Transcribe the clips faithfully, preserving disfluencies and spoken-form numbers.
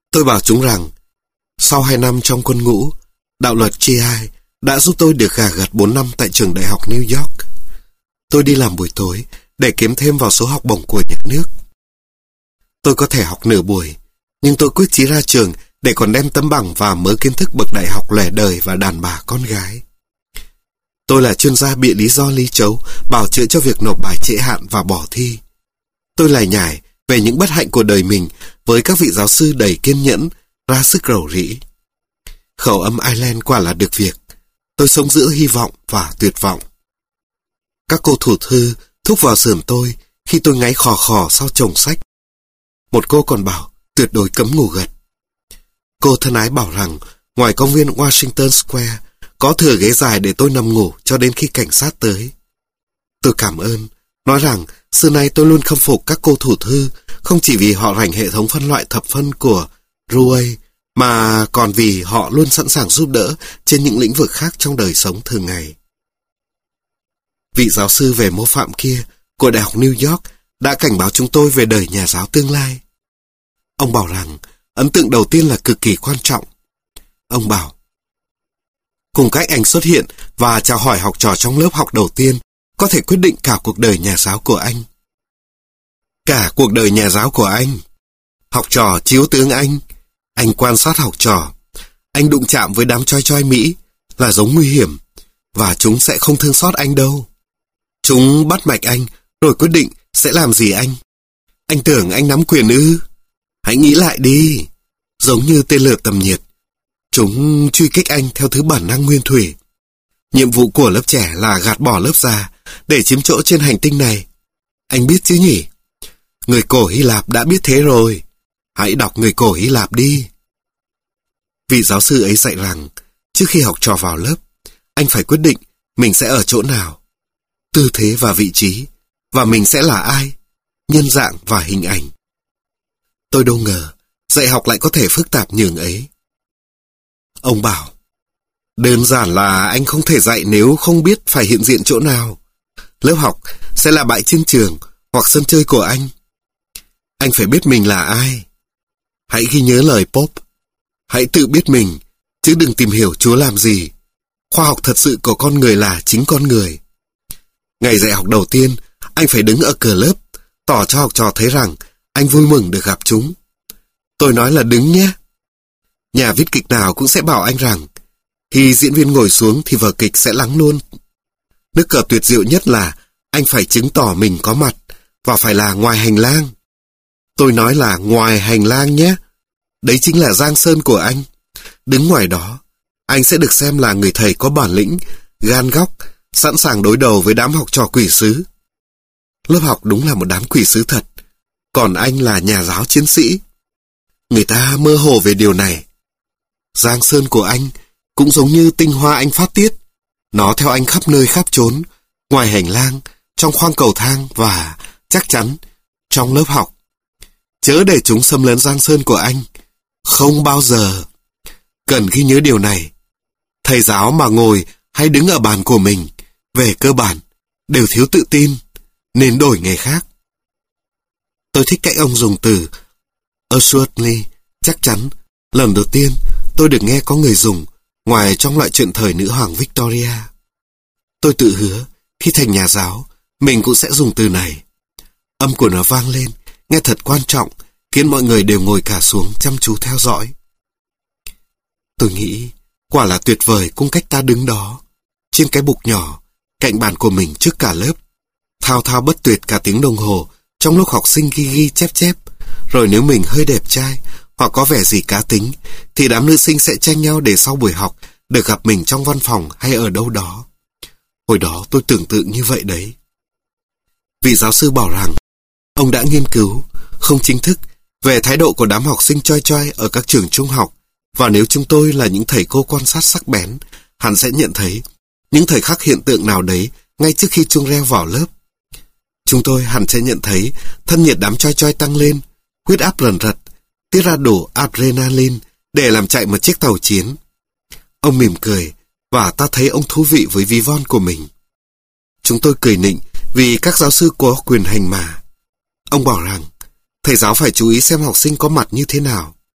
Tôi bảo chúng rằng, sau hai năm trong quân ngũ, đạo luật G I đã giúp tôi được gà gật bốn năm tại trường đại học New York. Tôi đi làm buổi tối để kiếm thêm vào số học bổng của nhà nước. Tôi có thể học nửa buổi, nhưng tôi quyết chí ra trường để còn đem tấm bằng và mớ kiến thức bậc đại học lẻ đời và đàn bà con gái. Tôi là chuyên gia bịa lý do lý chấu, bào chữa cho việc nộp bài trễ hạn và bỏ thi. Tôi lải nhải về những bất hạnh của đời mình với các vị giáo sư đầy kiên nhẫn, ra sức rầu rĩ. Khẩu âm Ireland quả là được việc. Tôi sống giữa hy vọng và tuyệt vọng. Các cô thủ thư thúc vào sườn tôi khi tôi ngáy khò khò sau chồng sách. Một cô còn bảo tuyệt đối cấm ngủ gật. Cô thân ái bảo rằng ngoài công viên Washington Square có thừa ghế dài để tôi nằm ngủ cho đến khi cảnh sát tới. Tôi cảm ơn, nói rằng xưa nay tôi luôn khâm phục các cô thủ thư, không chỉ vì họ rành hệ thống phân loại thập phân của Rouet, mà còn vì họ luôn sẵn sàng giúp đỡ trên những lĩnh vực khác trong đời sống thường ngày. Vị giáo sư về mô phạm kia của Đại học New York đã cảnh báo chúng tôi về đời nhà giáo tương lai. Ông bảo rằng ấn tượng đầu tiên là cực kỳ quan trọng. Ông bảo, cùng cách anh xuất hiện và chào hỏi học trò trong lớp học đầu tiên có thể quyết định cả cuộc đời nhà giáo của anh. Cả cuộc đời nhà giáo của anh. Học trò chiếu tướng anh. Anh quan sát học trò. Anh đụng chạm với đám choi choi Mỹ là giống nguy hiểm, và chúng sẽ không thương xót anh đâu. Chúng bắt mạch anh rồi quyết định sẽ làm gì anh. Anh tưởng anh nắm quyền ư? Hãy nghĩ lại đi. Giống như tên lửa tầm nhiệt, chúng truy kích anh theo thứ bản năng nguyên thủy. Nhiệm vụ của lớp trẻ là gạt bỏ lớp già để chiếm chỗ trên hành tinh này. Anh biết chứ nhỉ? Người cổ Hy Lạp đã biết thế rồi. Hãy đọc người cổ Hy Lạp đi. Vị giáo sư ấy dạy rằng trước khi học trò vào lớp, anh phải quyết định mình sẽ ở chỗ nào, tư thế và vị trí, và mình sẽ là ai, nhân dạng và hình ảnh. Tôi đâu ngờ dạy học lại có thể phức tạp nhường ấy. Ông bảo, đơn giản là anh không thể dạy nếu không biết phải hiện diện chỗ nào. Lớp học sẽ là bãi chiến trường hoặc sân chơi của anh. Anh phải biết mình là ai. Hãy ghi nhớ lời Pope. Hãy tự biết mình, chứ đừng tìm hiểu Chúa làm gì. Khoa học thật sự của con người là chính con người. Ngày dạy học đầu tiên, anh phải đứng ở cửa lớp, tỏ cho học trò thấy rằng anh vui mừng được gặp chúng. Tôi nói là đứng nhé. Nhà viết kịch nào cũng sẽ bảo anh rằng khi diễn viên ngồi xuống thì vở kịch sẽ lắng luôn. Nước cờ tuyệt diệu nhất là anh phải chứng tỏ mình có mặt, và phải là ngoài hành lang. Tôi nói là ngoài hành lang nhé. Đấy chính là giang sơn của anh. Đứng ngoài đó, anh sẽ được xem là người thầy có bản lĩnh, gan góc, sẵn sàng đối đầu với đám học trò quỷ sứ. Lớp học đúng là một đám quỷ sứ thật, còn anh là nhà giáo chiến sĩ. Người ta mơ hồ về điều này. Giang sơn của anh cũng giống như tinh hoa anh phát tiết. Nó theo anh khắp nơi khắp chốn, ngoài hành lang, trong khoang cầu thang và, chắc chắn, trong lớp học. Chớ để chúng xâm lấn giang sơn của anh. Không bao giờ. Cần ghi nhớ điều này. Thầy giáo mà ngồi hay đứng ở bàn của mình, về cơ bản, đều thiếu tự tin, nên đổi nghề khác. Tôi thích cách ông dùng từ assuredly, chắc chắn. Lần đầu tiên tôi được nghe có người dùng, ngoài trong loại truyện thời nữ hoàng Victoria. Tôi tự hứa, khi thành nhà giáo, mình cũng sẽ dùng từ này. Âm của nó vang lên, nghe thật quan trọng, khiến mọi người đều ngồi cả xuống chăm chú theo dõi. Tôi nghĩ, quả là tuyệt vời cung cách ta đứng đó, trên cái bục nhỏ, cạnh bàn của mình trước cả lớp, thao thao bất tuyệt cả tiếng đồng hồ, trong lúc học sinh ghi ghi chép chép. Rồi nếu mình hơi đẹp trai, hoặc có vẻ gì cá tính, thì đám nữ sinh sẽ tranh nhau để sau buổi học được gặp mình trong văn phòng hay ở đâu đó. Hồi đó tôi tưởng tượng như vậy đấy. Vị giáo sư bảo rằng ông đã nghiên cứu, không chính thức, về thái độ của đám học sinh choi choi ở các trường trung học, và nếu chúng tôi là những thầy cô quan sát sắc bén, hẳn sẽ nhận thấy những thời khắc hiện tượng nào đấy ngay trước khi chuông reo vào lớp. Chúng tôi hẳn sẽ nhận thấy thân nhiệt đám choi choi tăng lên, huyết áp rần rật, tiết ra đủ adrenaline để làm chạy một chiếc tàu chiến. Ông mỉm cười, và ta thấy ông thú vị với ví von của mình. Chúng tôi cười nịnh vì các giáo sư có quyền hành mà. Ông bảo rằng thầy giáo phải chú ý xem học sinh có mặt như thế nào.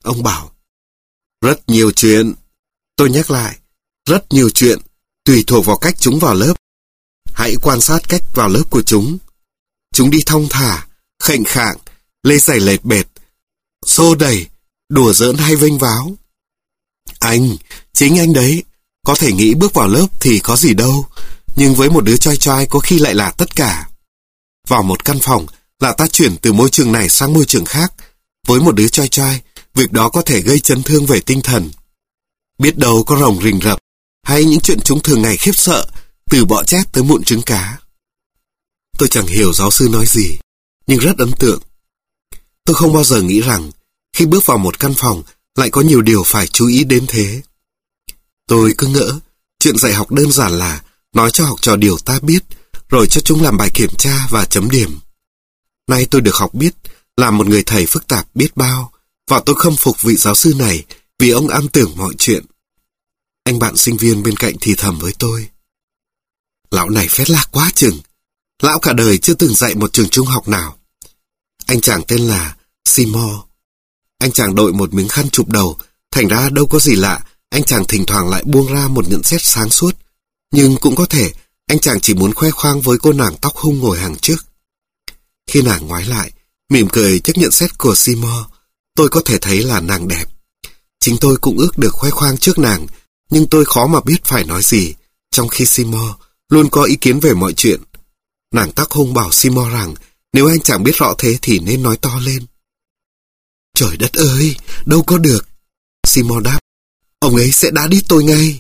Ông bảo. Rất nhiều chuyện. Tôi nhắc lại. Rất nhiều chuyện, tùy thuộc vào cách chúng vào lớp. Hãy quan sát cách vào lớp của chúng. Chúng đi thong thả, khệnh khạng, lê giày lệch bệt, xô đẩy, đùa giỡn hay vênh váo. Anh, chính anh đấy, có thể nghĩ bước vào lớp thì có gì đâu, nhưng với một đứa choi choi có khi lại là tất cả. Vào một căn phòng là ta chuyển từ môi trường này sang môi trường khác. Với một đứa choi choi, việc đó có thể gây chấn thương về tinh thần. Biết đâu có rồng rình rập, hay những chuyện chúng thường ngày khiếp sợ, từ bọ chét tới mụn trứng cá. Tôi chẳng hiểu giáo sư nói gì, nhưng rất ấn tượng. Tôi không bao giờ nghĩ rằng, khi bước vào một căn phòng, lại có nhiều điều phải chú ý đến thế. Tôi cứ ngỡ, chuyện dạy học đơn giản là nói cho học trò điều ta biết, rồi cho chúng làm bài kiểm tra và chấm điểm. Nay tôi được học biết, làm một người thầy phức tạp biết bao, và tôi khâm phục vị giáo sư này vì ông am tưởng mọi chuyện. Anh bạn sinh viên bên cạnh thì thầm với tôi. Lão này phét lác quá chừng. Lão cả đời chưa từng dạy một trường trung học nào. Anh chàng tên là Seymour. Anh chàng đội một miếng khăn chụp đầu, thành ra đâu có gì lạ, anh chàng thỉnh thoảng lại buông ra một nhận xét sáng suốt. Nhưng cũng có thể, anh chàng chỉ muốn khoe khoang với cô nàng tóc hung ngồi hàng trước. Khi nàng ngoái lại, mỉm cười trước nhận xét của Seymour, tôi có thể thấy là nàng đẹp. Chính tôi cũng ước được khoe khoang trước nàng, nhưng tôi khó mà biết phải nói gì, trong khi Seymour luôn có ý kiến về mọi chuyện. Nàng tóc hung bảo Seymour rằng, nếu anh chẳng biết rõ thế thì nên nói to lên. Trời đất ơi, đâu có được. Seymour đáp, ông ấy sẽ đá đít tôi ngay.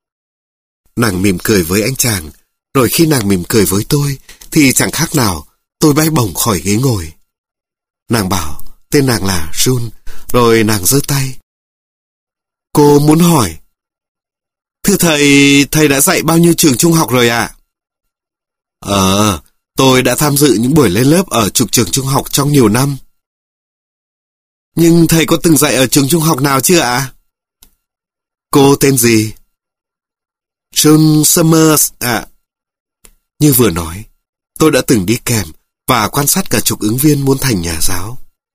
Nàng mỉm cười với anh chàng, rồi khi nàng mỉm cười với tôi, thì chẳng khác nào, tôi bay bổng khỏi ghế ngồi. Nàng bảo, tên nàng là June, rồi nàng giơ tay. Cô muốn hỏi. Thưa thầy, thầy đã dạy bao nhiêu trường trung học rồi ạ? Ờ, tôi đã tham dự những buổi lên lớp ở chục trường trung học trong nhiều năm. Nhưng thầy có từng dạy ở trường trung học nào chưa ạ? Cô tên gì? June Summers ạ. Như vừa nói, tôi đã từng đi kèm và quan sát cả chục ứng viên muốn thành nhà giáo.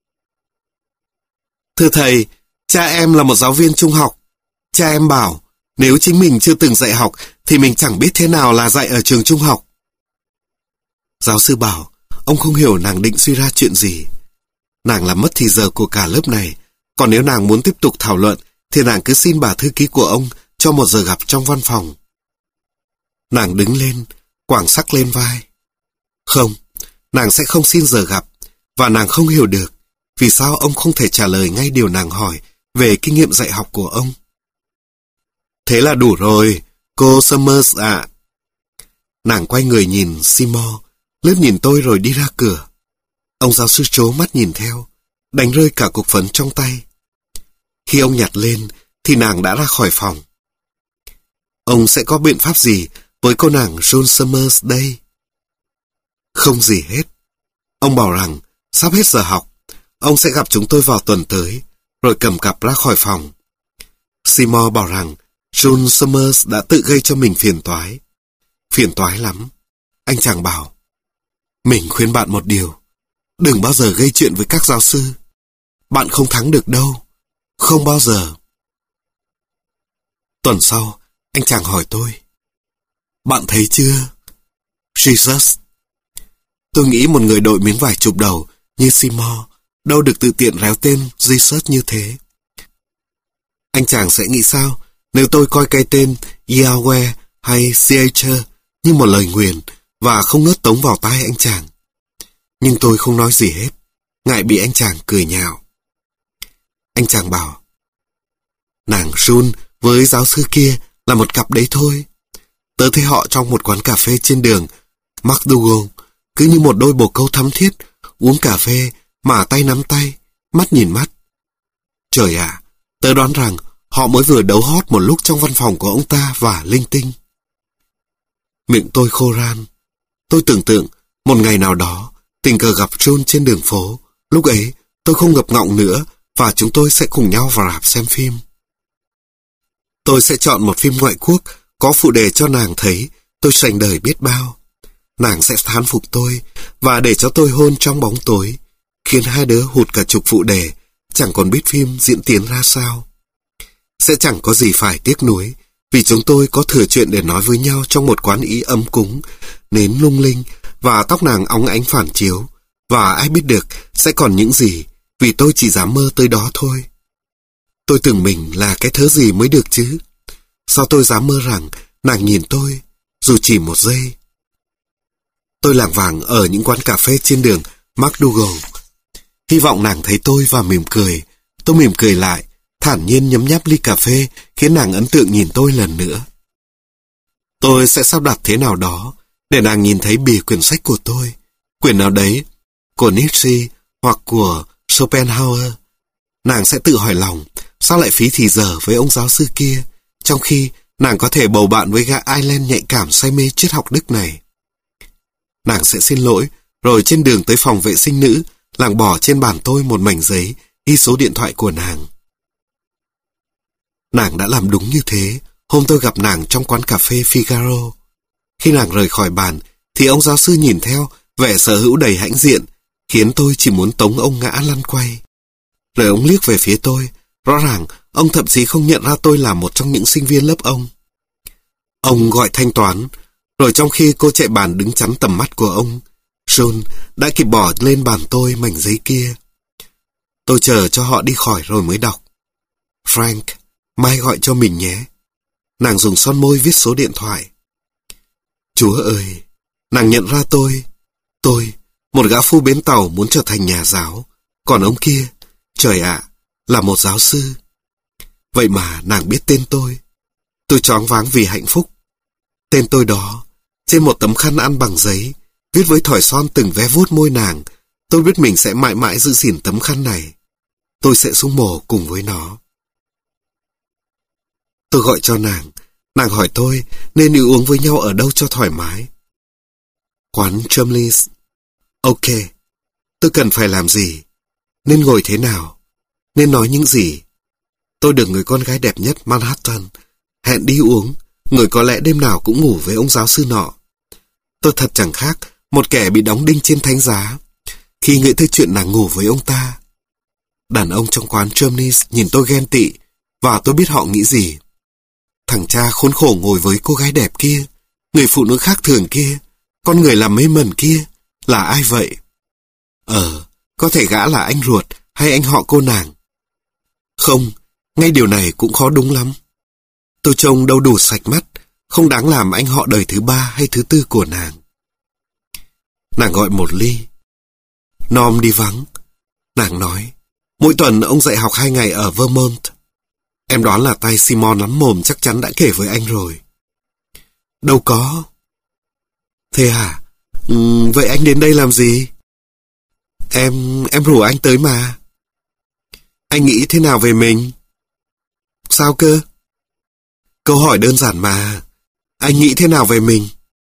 Thưa thầy, cha em là một giáo viên trung học. Cha em bảo, nếu chính mình chưa từng dạy học thì mình chẳng biết thế nào là dạy ở trường trung học. Giáo sư bảo, ông không hiểu nàng định suy ra chuyện gì. Nàng làm mất thì giờ của cả lớp này, còn nếu nàng muốn tiếp tục thảo luận thì nàng cứ xin bà thư ký của ông cho một giờ gặp trong văn phòng. Nàng đứng lên, quàng sắc lên vai. Không, nàng sẽ không xin giờ gặp, và nàng không hiểu được vì sao ông không thể trả lời ngay điều nàng hỏi về kinh nghiệm dạy học của ông. Thế là đủ rồi, cô Summers ạ. Nàng quay người nhìn Seymour, lướt nhìn tôi rồi đi ra cửa. Ông giáo sư trố mắt nhìn theo, đánh rơi cả cục phấn trong tay. Khi ông nhặt lên, thì nàng đã ra khỏi phòng. Ông sẽ có biện pháp gì với cô nàng June Summers đây? Không gì hết. Ông bảo rằng, sắp hết giờ học, ông sẽ gặp chúng tôi vào tuần tới, rồi cầm cặp ra khỏi phòng. Seymour bảo rằng, June Summers đã tự gây cho mình phiền toái. Phiền toái lắm. Anh chàng bảo, mình khuyên bạn một điều, đừng bao giờ gây chuyện với các giáo sư. Bạn không thắng được đâu. Không bao giờ. Tuần sau, anh chàng hỏi tôi, bạn thấy chưa? Jesus. Tôi nghĩ một người đội miếng vải chụp đầu như Seymour đâu được tự tiện réo tên Jesus như thế. Anh chàng sẽ nghĩ sao nếu tôi coi cái tên Yahweh hay Seacher như một lời nguyền và không ngớt tống vào tai anh chàng. Nhưng tôi không nói gì hết, ngại bị anh chàng cười nhạo. Anh chàng bảo, nàng June với giáo sư kia là một cặp đấy thôi. Tớ thấy họ trong một quán cà phê trên đường McDougal, cứ như một đôi bồ câu thắm thiết, uống cà phê mà tay nắm tay, mắt nhìn mắt. Trời ạ, à, tớ đoán rằng họ mới vừa đấu hót một lúc trong văn phòng của ông ta và linh tinh. Miệng tôi khô ran. Tôi tưởng tượng một ngày nào đó tình cờ gặp John trên đường phố. Lúc ấy tôi không ngập ngọng nữa và chúng tôi sẽ cùng nhau vào rạp xem phim. Tôi sẽ chọn một phim ngoại quốc có phụ đề cho nàng thấy tôi sành đời biết bao. Nàng sẽ thán phục tôi và để cho tôi hôn trong bóng tối, khiến hai đứa hụt cả chục phụ đề chẳng còn biết phim diễn tiến ra sao. Sẽ chẳng có gì phải tiếc nuối, vì chúng tôi có thừa chuyện để nói với nhau trong một quán ý ấm cúng, nến lung linh và tóc nàng óng ánh phản chiếu, và ai biết được sẽ còn những gì, vì tôi chỉ dám mơ tới đó thôi. Tôi tưởng mình là cái thớ gì mới được chứ. Sao tôi dám mơ rằng nàng nhìn tôi, dù chỉ một giây. Tôi lảng vảng ở những quán cà phê trên đường MacDougall. Hy vọng nàng thấy tôi và mỉm cười. Tôi mỉm cười lại, thản nhiên nhấm nháp ly cà phê, khiến nàng ấn tượng nhìn tôi lần nữa. Tôi sẽ sắp đặt thế nào đó để nàng nhìn thấy bìa quyển sách của tôi, quyển nào đấy, của Nietzsche hoặc của Schopenhauer. Nàng sẽ tự hỏi lòng, sao lại phí thì giờ với ông giáo sư kia, trong khi nàng có thể bầu bạn với gã Ireland nhạy cảm say mê triết học Đức này. Nàng sẽ xin lỗi, rồi trên đường tới phòng vệ sinh nữ, nàng bỏ trên bàn tôi một mảnh giấy ghi số điện thoại của nàng. Nàng đã làm đúng như thế hôm tôi gặp nàng trong quán cà phê Figaro. Khi nàng rời khỏi bàn, thì ông giáo sư nhìn theo, vẻ sở hữu đầy hãnh diện, khiến tôi chỉ muốn tống ông ngã lăn quay. Rồi ông liếc về phía tôi, rõ ràng ông thậm chí không nhận ra tôi là một trong những sinh viên lớp ông. Ông gọi thanh toán, rồi trong khi cô chạy bàn đứng chắn tầm mắt của ông, John đã kịp bỏ lên bàn tôi mảnh giấy kia. Tôi chờ cho họ đi khỏi rồi mới đọc. Frank, mai gọi cho mình nhé. Nàng dùng son môi viết số điện thoại. Chúa ơi, nàng nhận ra tôi. Tôi, một gã phu bến tàu muốn trở thành nhà giáo, còn ông kia, trời ạ, là một giáo sư. Vậy mà nàng biết tên tôi. Tôi choáng váng vì hạnh phúc. Tên tôi đó, trên một tấm khăn ăn bằng giấy, viết với thỏi son từng vé vuốt môi nàng. Tôi biết mình sẽ mãi mãi giữ gìn tấm khăn này. Tôi sẽ xuống mồ cùng với nó. Tôi gọi cho nàng. Nàng hỏi tôi nên đi uống với nhau ở đâu cho thoải mái. Quán Chumley's. Ok. Tôi cần phải làm gì? Nên ngồi thế nào? Nên nói những gì? Tôi được người con gái đẹp nhất Manhattan hẹn đi uống. Người có lẽ đêm nào cũng ngủ với ông giáo sư nọ. Tôi thật chẳng khác một kẻ bị đóng đinh trên thánh giá khi nghĩ tới chuyện nàng ngủ với ông ta. Đàn ông trong quán Chumley's nhìn tôi ghen tị, và tôi biết họ nghĩ gì. Thằng cha khốn khổ ngồi với cô gái đẹp kia, người phụ nữ khác thường kia, con người làm mê mẩn kia, là ai vậy? Ờ, có thể gã là anh ruột hay anh họ cô nàng. Không, ngay điều này cũng khó đúng lắm. Tôi trông đâu đủ sạch mắt, không đáng làm anh họ đời thứ ba hay thứ tư của nàng. Nàng gọi một ly. Norm đi vắng. Nàng nói, mỗi tuần ông dạy học hai ngày ở Vermont. Em đoán là tay Simon lắm mồm chắc chắn đã kể với anh rồi. Đâu có. Thế à? Ừ, vậy anh đến đây làm gì? Em, em rủ anh tới mà. Anh nghĩ thế nào về mình? Sao cơ? Câu hỏi đơn giản mà. Anh nghĩ thế nào về mình?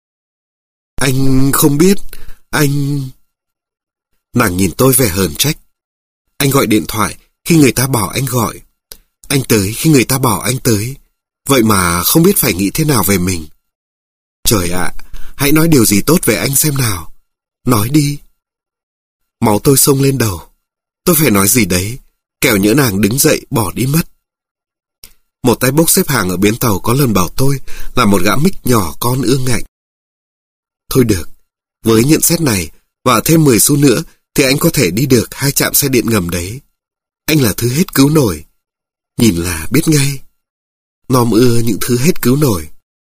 Anh không biết. Anh... Nàng nhìn tôi vẻ hờn trách. Anh gọi điện thoại khi người ta bảo anh gọi. Anh tới khi người ta bảo anh tới. Vậy mà không biết phải nghĩ thế nào về mình. Trời ạ, hãy nói điều gì tốt về anh xem nào. Nói đi. Máu tôi xông lên đầu. Tôi phải nói gì đấy, kẻo nhỡ nàng đứng dậy bỏ đi mất. Một tay bốc xếp hàng ở bến tàu có lần bảo tôi là một gã mích nhỏ con ương ngạnh. Thôi được, với nhận xét này và thêm mười xu nữa thì anh có thể đi được hai trạm xe điện ngầm đấy. Anh là thứ hết cứu nổi. Nhìn là biết ngay. Nom ưa những thứ hết cứu nổi.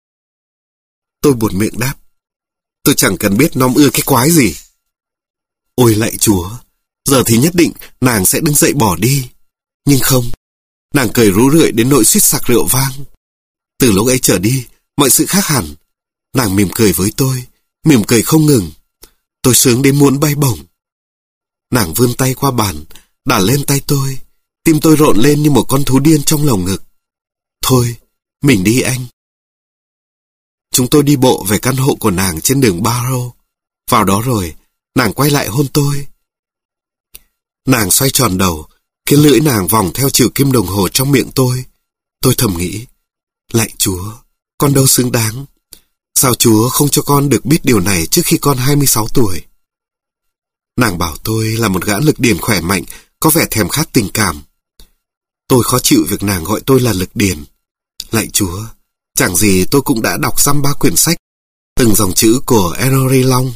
Tôi buột miệng đáp. Tôi chẳng cần biết Nom ưa cái quái gì. Ôi lạy Chúa, giờ thì nhất định nàng sẽ đứng dậy bỏ đi. Nhưng không, nàng cười rú rượi đến nỗi suýt sặc rượu vang. Từ lúc ấy trở đi, mọi sự khác hẳn. Nàng mỉm cười với tôi, mỉm cười không ngừng. Tôi sướng đến muốn bay bổng. Nàng vươn tay qua bàn, đả lên tay tôi. Tim tôi rộn lên như một con thú điên trong lồng ngực. Thôi, mình đi anh. Chúng tôi đi bộ về căn hộ của nàng trên đường Barrow. Vào đó rồi, nàng quay lại hôn tôi. Nàng xoay tròn đầu, cái lưỡi nàng vòng theo chiều kim đồng hồ trong miệng tôi. Tôi thầm nghĩ, lạy Chúa, con đâu xứng đáng. Sao Chúa không cho con được biết điều này trước khi con hai mươi sáu tuổi? Nàng bảo tôi là một gã lực điền khỏe mạnh, có vẻ thèm khát tình cảm. Tôi khó chịu việc nàng gọi tôi là Lực Điền. Lạy Chúa, chẳng gì tôi cũng đã đọc dăm ba quyển sách, từng dòng chữ của Henry Long,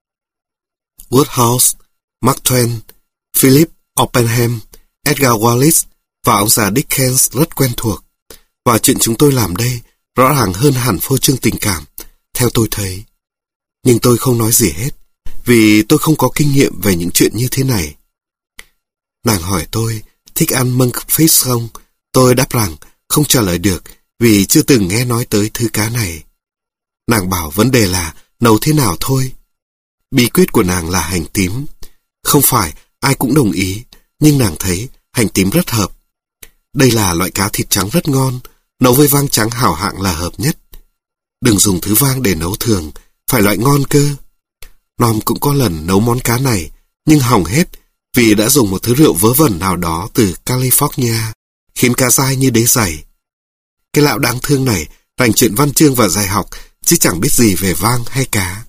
Wodehouse, Mark Twain, Philip Oppenheim, Edgar Wallace và ông già Dickens rất quen thuộc. Và chuyện chúng tôi làm đây rõ ràng hơn hẳn phô trương tình cảm, theo tôi thấy. Nhưng tôi không nói gì hết, vì tôi không có kinh nghiệm về những chuyện như thế này. Nàng hỏi tôi thích ăn monkfish không? Tôi đáp rằng không trả lời được vì chưa từng nghe nói tới thứ cá này. Nàng bảo vấn đề là nấu thế nào thôi. Bí quyết của nàng là hành tím. Không phải ai cũng đồng ý, nhưng nàng thấy hành tím rất hợp. Đây là loại cá thịt trắng rất ngon, nấu với vang trắng hảo hạng là hợp nhất. Đừng dùng thứ vang để nấu thường, phải loại ngon cơ. Nom cũng có lần nấu món cá này, nhưng hỏng hết vì đã dùng một thứ rượu vớ vẩn nào đó từ California, khiến cá dai như đế giày. Cái lão đáng thương này rành chuyện văn chương và dạy học, chứ chẳng biết gì về vang hay cá.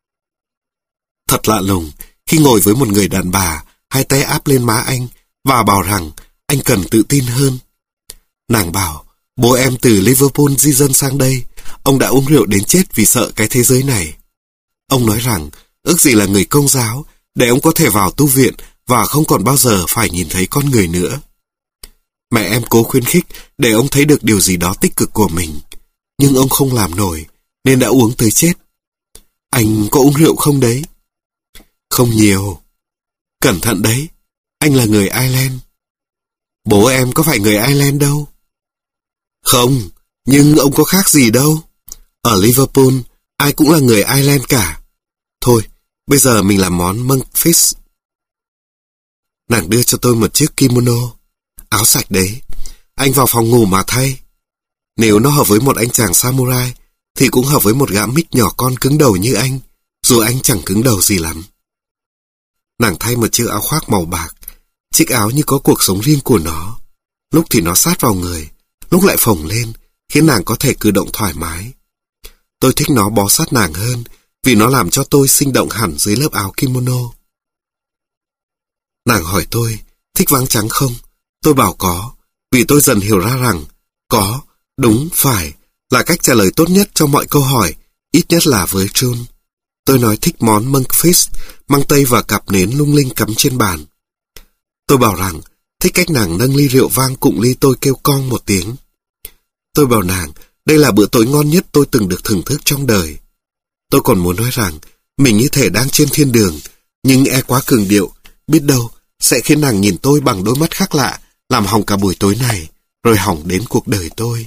Thật lạ lùng, khi ngồi với một người đàn bà, hai tay áp lên má anh, và bảo rằng anh cần tự tin hơn. Nàng bảo, bố em từ Liverpool di dân sang đây, ông đã uống rượu đến chết vì sợ cái thế giới này. Ông nói rằng, ước gì là người Công giáo, để ông có thể vào tu viện và không còn bao giờ phải nhìn thấy con người nữa. Mẹ em cố khuyến khích để ông thấy được điều gì đó tích cực của mình, nhưng ông không làm nổi, nên đã uống tới chết. Anh có uống rượu không đấy? Không nhiều. Cẩn thận đấy, anh là người Ireland. Bố em có phải người Ireland đâu. Không, nhưng ông có khác gì đâu. Ở Liverpool, ai cũng là người Ireland cả. Thôi, bây giờ mình làm món monkfish. Nàng đưa cho tôi một chiếc kimono, áo sạch đấy. Anh vào phòng ngủ mà thay. Nếu nó hợp với một anh chàng samurai, thì cũng hợp với một gã mích nhỏ con cứng đầu như anh, dù anh chẳng cứng đầu gì lắm. Nàng thay một chiếc áo khoác màu bạc, chiếc áo như có cuộc sống riêng của nó. Lúc thì nó sát vào người, lúc lại phồng lên, khiến nàng có thể cử động thoải mái. Tôi thích nó bó sát nàng hơn, vì nó làm cho tôi sinh động hẳn dưới lớp áo kimono. Nàng hỏi tôi, thích váng trắng không? Tôi bảo có, vì tôi dần hiểu ra rằng, có, đúng, phải, là cách trả lời tốt nhất cho mọi câu hỏi, ít nhất là với John. Tôi nói thích món monkfish, măng tây và cặp nến lung linh cắm trên bàn. Tôi bảo rằng, thích cách nàng nâng ly rượu vang cụng ly tôi kêu cong một tiếng. Tôi bảo nàng, đây là bữa tối ngon nhất tôi từng được thưởng thức trong đời. Tôi còn muốn nói rằng, mình như thể đang trên thiên đường, nhưng e quá cường điệu, biết đâu, sẽ khiến nàng nhìn tôi bằng đôi mắt khác lạ, làm hỏng cả buổi tối này, rồi hỏng đến cuộc đời tôi.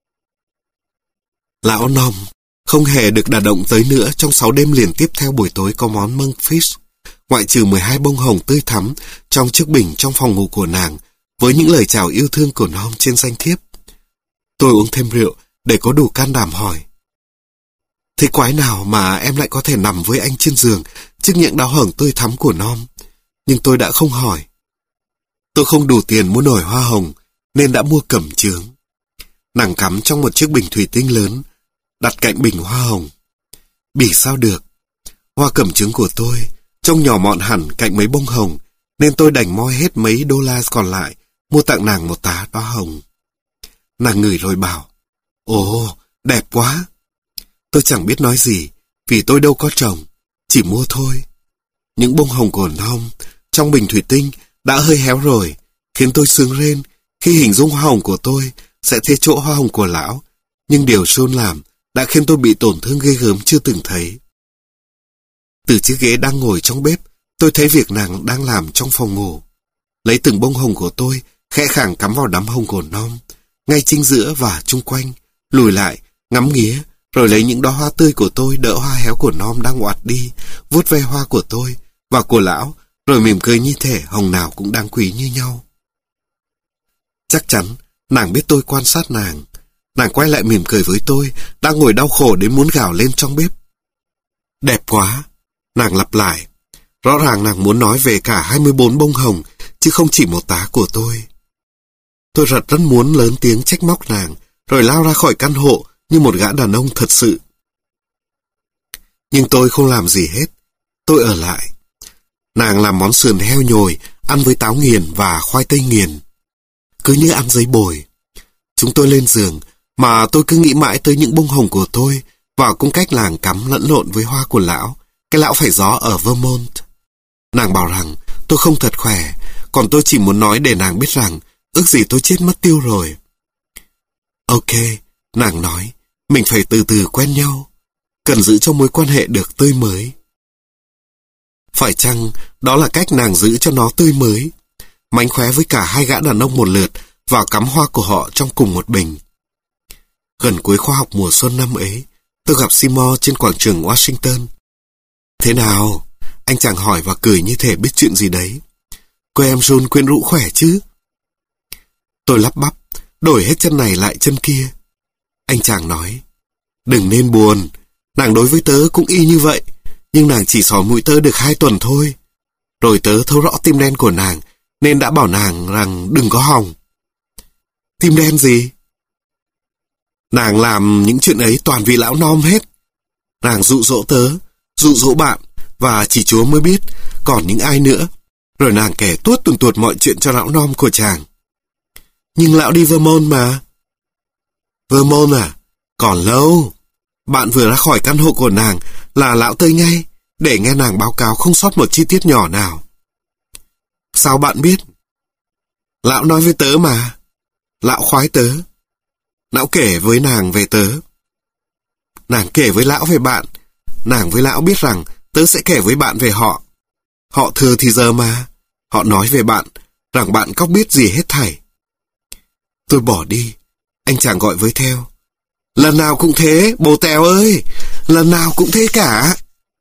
Lão Nom không hề được đả động tới nữa trong sáu đêm liền tiếp theo buổi tối có món monkfish, ngoại trừ mười hai bông hồng tươi thắm trong chiếc bình trong phòng ngủ của nàng, với những lời chào yêu thương của Nom trên danh thiếp. Tôi uống thêm rượu để có đủ can đảm hỏi. Thế quái nào mà em lại có thể nằm với anh trên giường trước những đau hởng tươi thắm của Nom? Nhưng tôi đã không hỏi. Tôi không đủ tiền mua nổi hoa hồng, nên đã mua cẩm chướng. Nàng cắm trong một chiếc bình thủy tinh lớn, đặt cạnh bình hoa hồng. Bỉ sao được. Hoa cẩm chướng của tôi trông nhỏ mọn hẳn cạnh mấy bông hồng, nên tôi đành moi hết mấy đô la còn lại, mua tặng nàng một tá đóa hồng. Nàng ngửi rồi bảo, ồ, đẹp quá. Tôi chẳng biết nói gì, vì tôi đâu có chồng, chỉ mua thôi. Những bông hồng của Nom trong bình thủy tinh đã hơi héo rồi, khiến tôi sướng rên khi hình dung hoa hồng của tôi sẽ thế chỗ hoa hồng của lão, nhưng điều John làm đã khiến tôi bị tổn thương ghê gớm chưa từng thấy. Từ chiếc ghế đang ngồi trong bếp, tôi thấy việc nàng đang làm trong phòng ngủ. Lấy từng bông hồng của tôi, khẽ khàng cắm vào đám hồng của Nom, ngay chính giữa và chung quanh, lùi lại, ngắm nghía, rồi lấy những đóa hoa tươi của tôi đỡ hoa héo của Nom đang oạt đi, vuốt ve hoa của tôi và của lão, rồi mỉm cười như thể hồng nào cũng đáng quý như nhau. Chắc chắn, nàng biết tôi quan sát nàng. Nàng quay lại mỉm cười với tôi, đang ngồi đau khổ đến muốn gào lên trong bếp. Đẹp quá, nàng lặp lại. Rõ ràng nàng muốn nói về cả hai mươi bốn bông hồng, chứ không chỉ một tá của tôi. Tôi rất rất muốn lớn tiếng trách móc nàng, rồi lao ra khỏi căn hộ như một gã đàn ông thật sự. Nhưng tôi không làm gì hết. Tôi ở lại. Nàng làm món sườn heo nhồi, ăn với táo nghiền và khoai tây nghiền. Cứ như ăn giấy bồi. Chúng tôi lên giường, mà tôi cứ nghĩ mãi tới những bông hồng của tôi và cung cách làng cắm lẫn lộn với hoa của lão, cái lão phải gió ở Vermont. Nàng bảo rằng tôi không thật khỏe, còn tôi chỉ muốn nói để nàng biết rằng ước gì tôi chết mất tiêu rồi. Ok, nàng nói, mình phải từ từ quen nhau, cần giữ cho mối quan hệ được tươi mới. Phải chăng đó là cách nàng giữ cho nó tươi mới? Mánh khóe với cả hai gã đàn ông một lượt vào cắm hoa của họ trong cùng một bình. Gần cuối khóa học mùa xuân năm ấy, tôi gặp Seymour trên quảng trường Washington. Thế nào? Anh chàng hỏi và cười như thể biết chuyện gì đấy. Cô em June quyến rũ khỏe chứ? Tôi lắp bắp, đổi hết chân này lại chân kia. Anh chàng nói, đừng nên buồn, nàng đối với tớ cũng y như vậy, nhưng nàng chỉ xỏ mũi tớ được hai tuần thôi. Rồi tớ thấu rõ tim đen của nàng, nên đã bảo nàng rằng đừng có hòng. Tim đen gì? Nàng làm những chuyện ấy toàn vì lão Nom hết. Nàng dụ dỗ tớ, dụ dỗ bạn, và chỉ Chúa mới biết, còn những ai nữa. Rồi nàng kể tuốt tuần tuột mọi chuyện cho lão Nom của chàng. Nhưng lão đi Vermont mà. Vermont à? Còn lâu. Bạn vừa ra khỏi căn hộ của nàng là lão tới ngay, để nghe nàng báo cáo không sót một chi tiết nhỏ nào. Sao bạn biết? Lão nói với tớ mà. Lão khoái tớ. Lão kể với nàng về tớ. Nàng kể với lão về bạn. Nàng với lão biết rằng tớ sẽ kể với bạn về họ. Họ thừa thì giờ mà. Họ nói về bạn, rằng bạn cóc biết gì hết thảy. Tôi bỏ đi. Anh chàng gọi với theo. Lần nào cũng thế, bồ Tèo ơi. Lần nào cũng thế cả.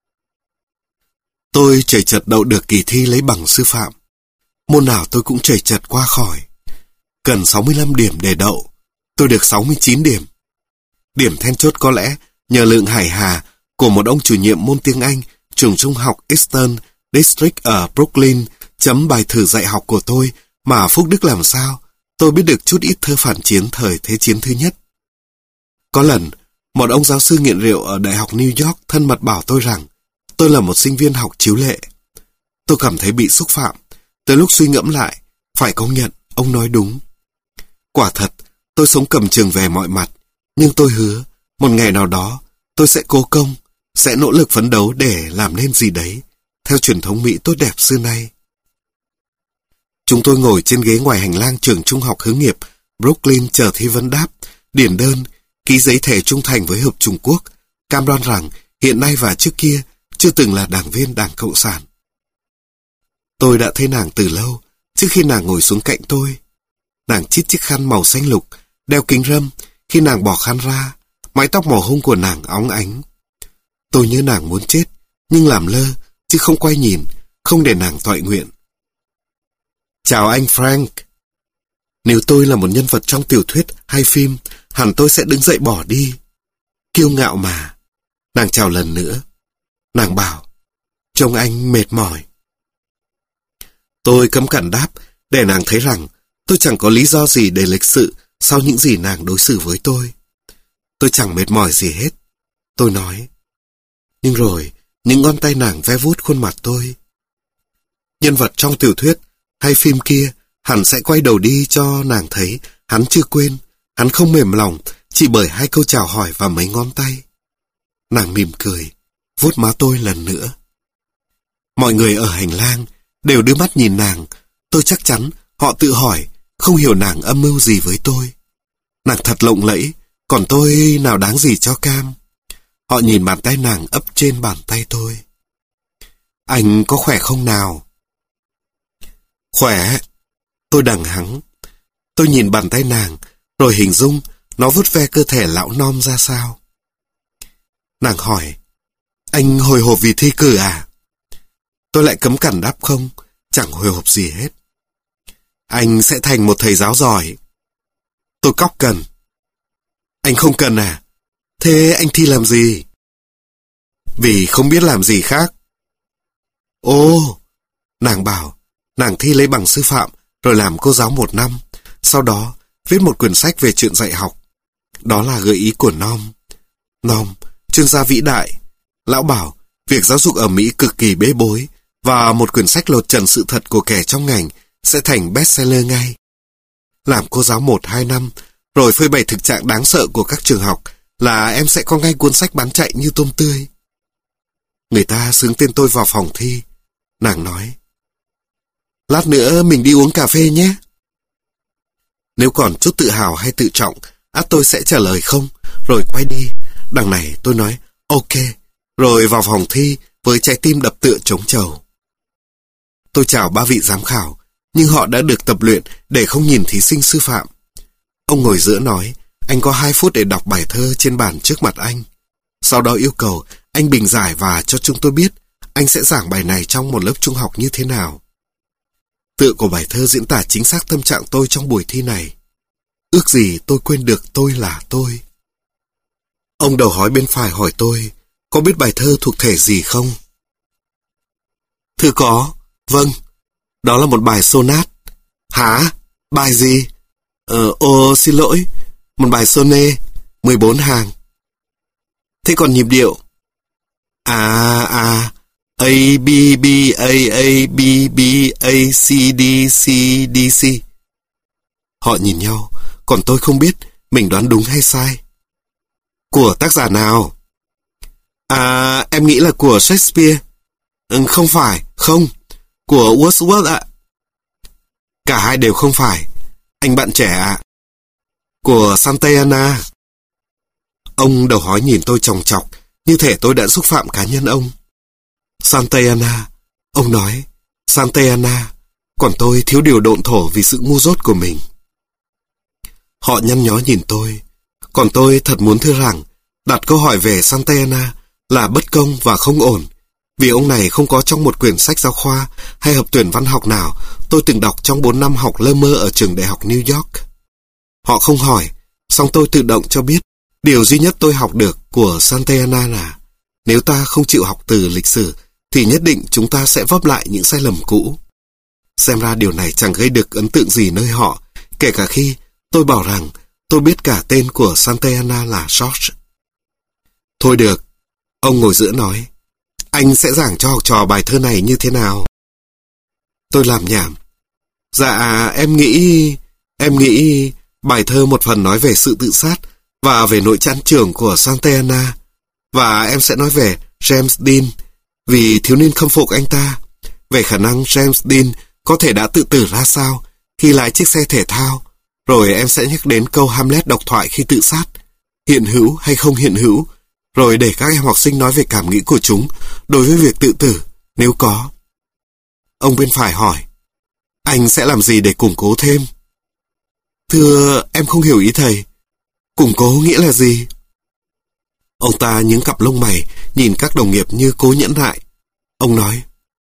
Tôi chầy chật đậu được kỳ thi lấy bằng sư phạm. Môn nào tôi cũng chầy chật qua khỏi. Cần sáu mươi lăm điểm để đậu. Tôi được sáu mươi chín điểm. Điểm then chốt có lẽ nhờ lượng hải hà của một ông chủ nhiệm môn tiếng Anh trường trung học Eastern District ở Brooklyn chấm bài thử dạy học của tôi mà phúc đức làm sao tôi biết được chút ít thơ phản chiến thời Thế chiến thứ nhất. Có lần, một ông giáo sư nghiện rượu ở Đại học New York thân mật bảo tôi rằng tôi là một sinh viên học chiếu lệ. Tôi cảm thấy bị xúc phạm. Tới lúc suy ngẫm lại, phải công nhận ông nói đúng. Quả thật, tôi sống cầm chừng về mọi mặt, nhưng tôi hứa, một ngày nào đó, tôi sẽ cố công, sẽ nỗ lực phấn đấu để làm nên gì đấy, theo truyền thống Mỹ tốt đẹp xưa nay. Chúng tôi ngồi trên ghế ngoài hành lang trường trung học hướng nghiệp Brooklyn chờ thi vấn đáp, điền đơn, ký giấy thề trung thành với Hợp Trung Quốc, cam đoan rằng hiện nay và trước kia chưa từng là đảng viên Đảng Cộng sản. Tôi đã thấy nàng từ lâu, trước khi nàng ngồi xuống cạnh tôi. Nàng chít chiếc khăn màu xanh lục, đeo kính râm, khi nàng bỏ khăn ra, mái tóc màu hung của nàng óng ánh. Tôi như nàng muốn chết, nhưng làm lơ, chứ không quay nhìn, không để nàng toại nguyện. Chào anh Frank. Nếu tôi là một nhân vật trong tiểu thuyết hay phim, hẳn tôi sẽ đứng dậy bỏ đi. Kiêu ngạo mà. Nàng chào lần nữa. Nàng bảo, trông anh mệt mỏi. Tôi cấm cản đáp, để nàng thấy rằng tôi chẳng có lý do gì để lịch sự sau những gì nàng đối xử với tôi. Tôi chẳng mệt mỏi gì hết. Tôi nói. Nhưng rồi, những ngón tay nàng ve vuốt khuôn mặt tôi. Nhân vật trong tiểu thuyết hay phim kia hẳn sẽ quay đầu đi cho nàng thấy hắn chưa quên, hắn không mềm lòng chỉ bởi hai câu chào hỏi và mấy ngón tay. Nàng mỉm cười, vuốt má tôi lần nữa. Mọi người ở hành lang đều đưa mắt nhìn nàng. Tôi chắc chắn họ tự hỏi, không hiểu nàng âm mưu gì với tôi. Nàng thật lộng lẫy, còn tôi nào đáng gì cho cam. Họ nhìn bàn tay nàng ấp trên bàn tay tôi. Anh có khỏe không nào? Khỏe. Tôi đằng hắng. Tôi nhìn bàn tay nàng, rồi hình dung nó vuốt ve cơ thể lão Nom ra sao. Nàng hỏi, anh hồi hộp vì thi cử à? Tôi lại cấm cản đáp không, chẳng hồi hộp gì hết. Anh sẽ thành một thầy giáo giỏi. Tôi cóc cần. Anh không cần à? Thế anh thi làm gì? Vì không biết làm gì khác. Ồ, nàng bảo, nàng thi lấy bằng sư phạm, rồi làm cô giáo một năm, sau đó viết một quyển sách về chuyện dạy học. Đó là gợi ý của Nom. Nom, chuyên gia vĩ đại. Lão bảo, việc giáo dục ở Mỹ cực kỳ bế bối, và một quyển sách lột trần sự thật của kẻ trong ngành sẽ thành bestseller ngay. Làm cô giáo một hai năm, rồi phơi bày thực trạng đáng sợ của các trường học là em sẽ có ngay cuốn sách bán chạy như tôm tươi. Người ta xướng tên tôi vào phòng thi. Nàng nói, lát nữa mình đi uống cà phê nhé. Nếu còn chút tự hào hay tự trọng, ắt tôi sẽ trả lời không, rồi quay đi. Đằng này tôi nói, ok, rồi vào phòng thi với trái tim đập tựa trống trầu. Tôi chào ba vị giám khảo, nhưng họ đã được tập luyện để không nhìn thí sinh sư phạm. Ông ngồi giữa nói, anh có hai phút để đọc bài thơ trên bàn trước mặt anh. Sau đó yêu cầu anh bình giải và cho chúng tôi biết anh sẽ giảng bài này trong một lớp trung học như thế nào. Tựa của bài thơ diễn tả chính xác tâm trạng tôi trong buổi thi này. Ước gì tôi quên được tôi là tôi. Ông đầu hói bên phải hỏi tôi, có biết bài thơ thuộc thể gì không? Thưa có, vâng, đó là một bài sonat. Hả? Bài gì? Ờ, ô xin lỗi, một bài sonnet, mười bốn hàng. Thế còn nhịp điệu? À, à, A, B, B, A, A, B, B, A, C, D, C, D, C. Họ nhìn nhau, còn tôi không biết mình đoán đúng hay sai. Của tác giả nào? À, em nghĩ là của Shakespeare. Ừ, không phải, không, của Wordsworth ạ. Cả hai đều không phải, anh bạn trẻ ạ. Của Santayana. Ông đầu hói nhìn tôi chòng chọc, như thể tôi đã xúc phạm cá nhân ông. Santayana, ông nói, Santayana, còn tôi thiếu điều độn thổ vì sự ngu dốt của mình. Họ nhăn nhó nhìn tôi, còn tôi thật muốn thưa rằng, đặt câu hỏi về Santayana là bất công và không ổn, vì ông này không có trong một quyển sách giáo khoa hay hợp tuyển văn học nào tôi từng đọc trong bốn năm học lơ mơ ở trường đại học New York. Họ không hỏi, song tôi tự động cho biết, điều duy nhất tôi học được của Santayana là, nếu ta không chịu học từ lịch sử, thì nhất định chúng ta sẽ vấp lại những sai lầm cũ. Xem ra điều này chẳng gây được ấn tượng gì nơi họ, kể cả khi tôi bảo rằng tôi biết cả tên của Santayana là George. Thôi được, ông ngồi giữa nói, anh sẽ giảng cho học trò bài thơ này như thế nào? Tôi làm nhảm. Dạ, em nghĩ... Em nghĩ bài thơ một phần nói về sự tự sát và về nỗi chán chường của Santayana. Và em sẽ nói về James Dean, vì thiếu niên khâm phục anh ta, về khả năng James Dean có thể đã tự tử ra sao khi lái chiếc xe thể thao. Rồi em sẽ nhắc đến câu Hamlet độc thoại khi tự sát, hiện hữu hay không hiện hữu, rồi để các em học sinh nói về cảm nghĩ của chúng đối với việc tự tử, nếu có. Ông bên phải hỏi, anh sẽ làm gì để củng cố thêm? Thưa, em không hiểu ý thầy. Củng cố nghĩa là gì? Ông ta nhướng cặp lông mày, nhìn các đồng nghiệp như cố nhẫn nại. Ông nói,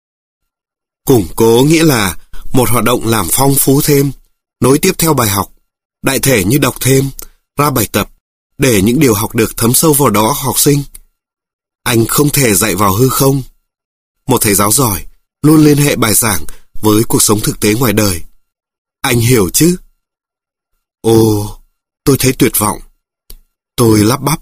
củng cố nghĩa là một hoạt động làm phong phú thêm, nối tiếp theo bài học, đại thể như đọc thêm, ra bài tập, để những điều học được thấm sâu vào đó học sinh. Anh không thể dạy vào hư không. Một thầy giáo giỏi luôn liên hệ bài giảng với cuộc sống thực tế ngoài đời. Anh hiểu chứ? Ồ, tôi thấy tuyệt vọng. Tôi lắp bắp.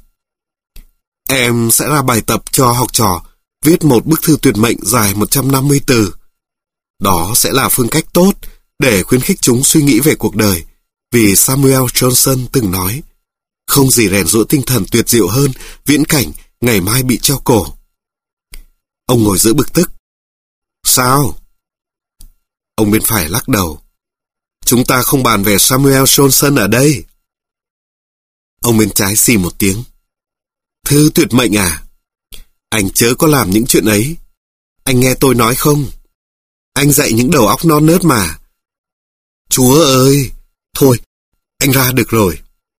Em sẽ ra bài tập cho học trò viết một bức thư tuyệt mệnh dài một trăm năm mươi từ. Đó sẽ là phương cách tốt để khuyến khích chúng suy nghĩ về cuộc đời, vì Samuel Johnson từng nói, không gì rèn giũa tinh thần tuyệt diệu hơn viễn cảnh ngày mai bị treo cổ. Ông ngồi giữa bực tức. Sao? Ông bên phải lắc đầu. Chúng ta không bàn về Samuel Johnson ở đây. Ông bên trái xì một tiếng. Thư tuyệt mệnh à? Anh chớ có làm những chuyện ấy. Anh nghe tôi nói không? Anh dạy những đầu óc non nớt mà. Chúa ơi! Thôi, anh ra được rồi.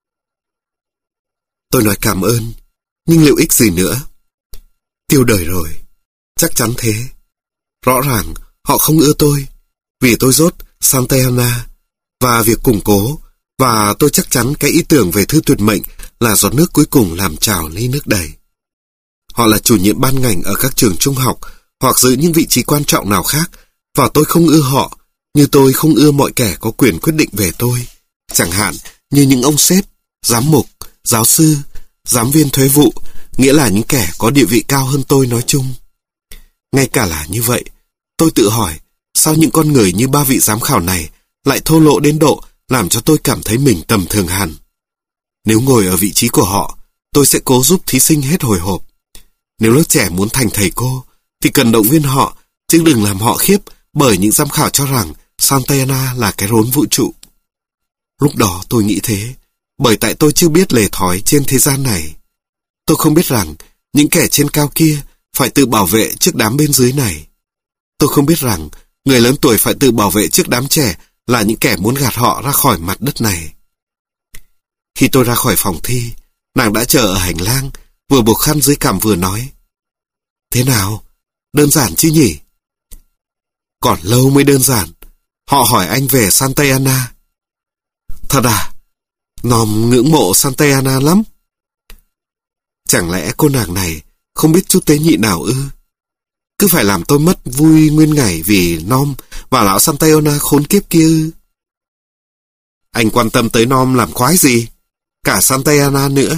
Tôi nói cảm ơn, nhưng liệu ích gì nữa? Tiêu đời rồi. Chắc chắn thế. Rõ ràng họ không ưa tôi, vì tôi dốt Santayana và việc củng cố, và tôi chắc chắn cái ý tưởng về thư tuyệt mệnh là giọt nước cuối cùng làm trào ly nước đầy. Họ là chủ nhiệm ban ngành ở các trường trung học hoặc giữ những vị trí quan trọng nào khác, và tôi không ưa họ, như tôi không ưa mọi kẻ có quyền quyết định về tôi, chẳng hạn như những ông sếp, giám mục, giáo sư, giám viên thuế vụ, nghĩa là những kẻ có địa vị cao hơn tôi nói chung. Ngay cả là như vậy, Tôi tự hỏi, sao những con người như ba vị giám khảo này lại thô lỗ đến độ làm cho tôi cảm thấy mình tầm thường hẳn. Nếu ngồi ở vị trí của họ, tôi sẽ cố giúp thí sinh hết hồi hộp. Nếu lớp trẻ muốn thành thầy cô, thì cần động viên họ, chứ đừng làm họ khiếp bởi những giám khảo cho rằng Santayana là cái rốn vũ trụ. Lúc đó tôi nghĩ thế, bởi tại tôi chưa biết lề thói trên thế gian này. Tôi không biết rằng những kẻ trên cao kia phải tự bảo vệ trước đám bên dưới này. Tôi không biết rằng người lớn tuổi phải tự bảo vệ trước đám trẻ là những kẻ muốn gạt họ ra khỏi mặt đất này. Khi tôi ra khỏi phòng thi, nàng đã chờ ở hành lang, vừa buộc khăn dưới cằm vừa nói: Thế nào? Đơn giản chứ nhỉ? Còn lâu mới đơn giản. Họ hỏi anh về Santayana. Thật à? Nom ngưỡng mộ Santayana lắm. Chẳng lẽ cô nàng này không biết chút tế nhị nào ư? Cứ phải làm tôi mất vui nguyên ngày vì Nom và lão Santayana khốn kiếp kia ư? Anh quan tâm tới Nom làm quái gì? Cả Santayana nữa.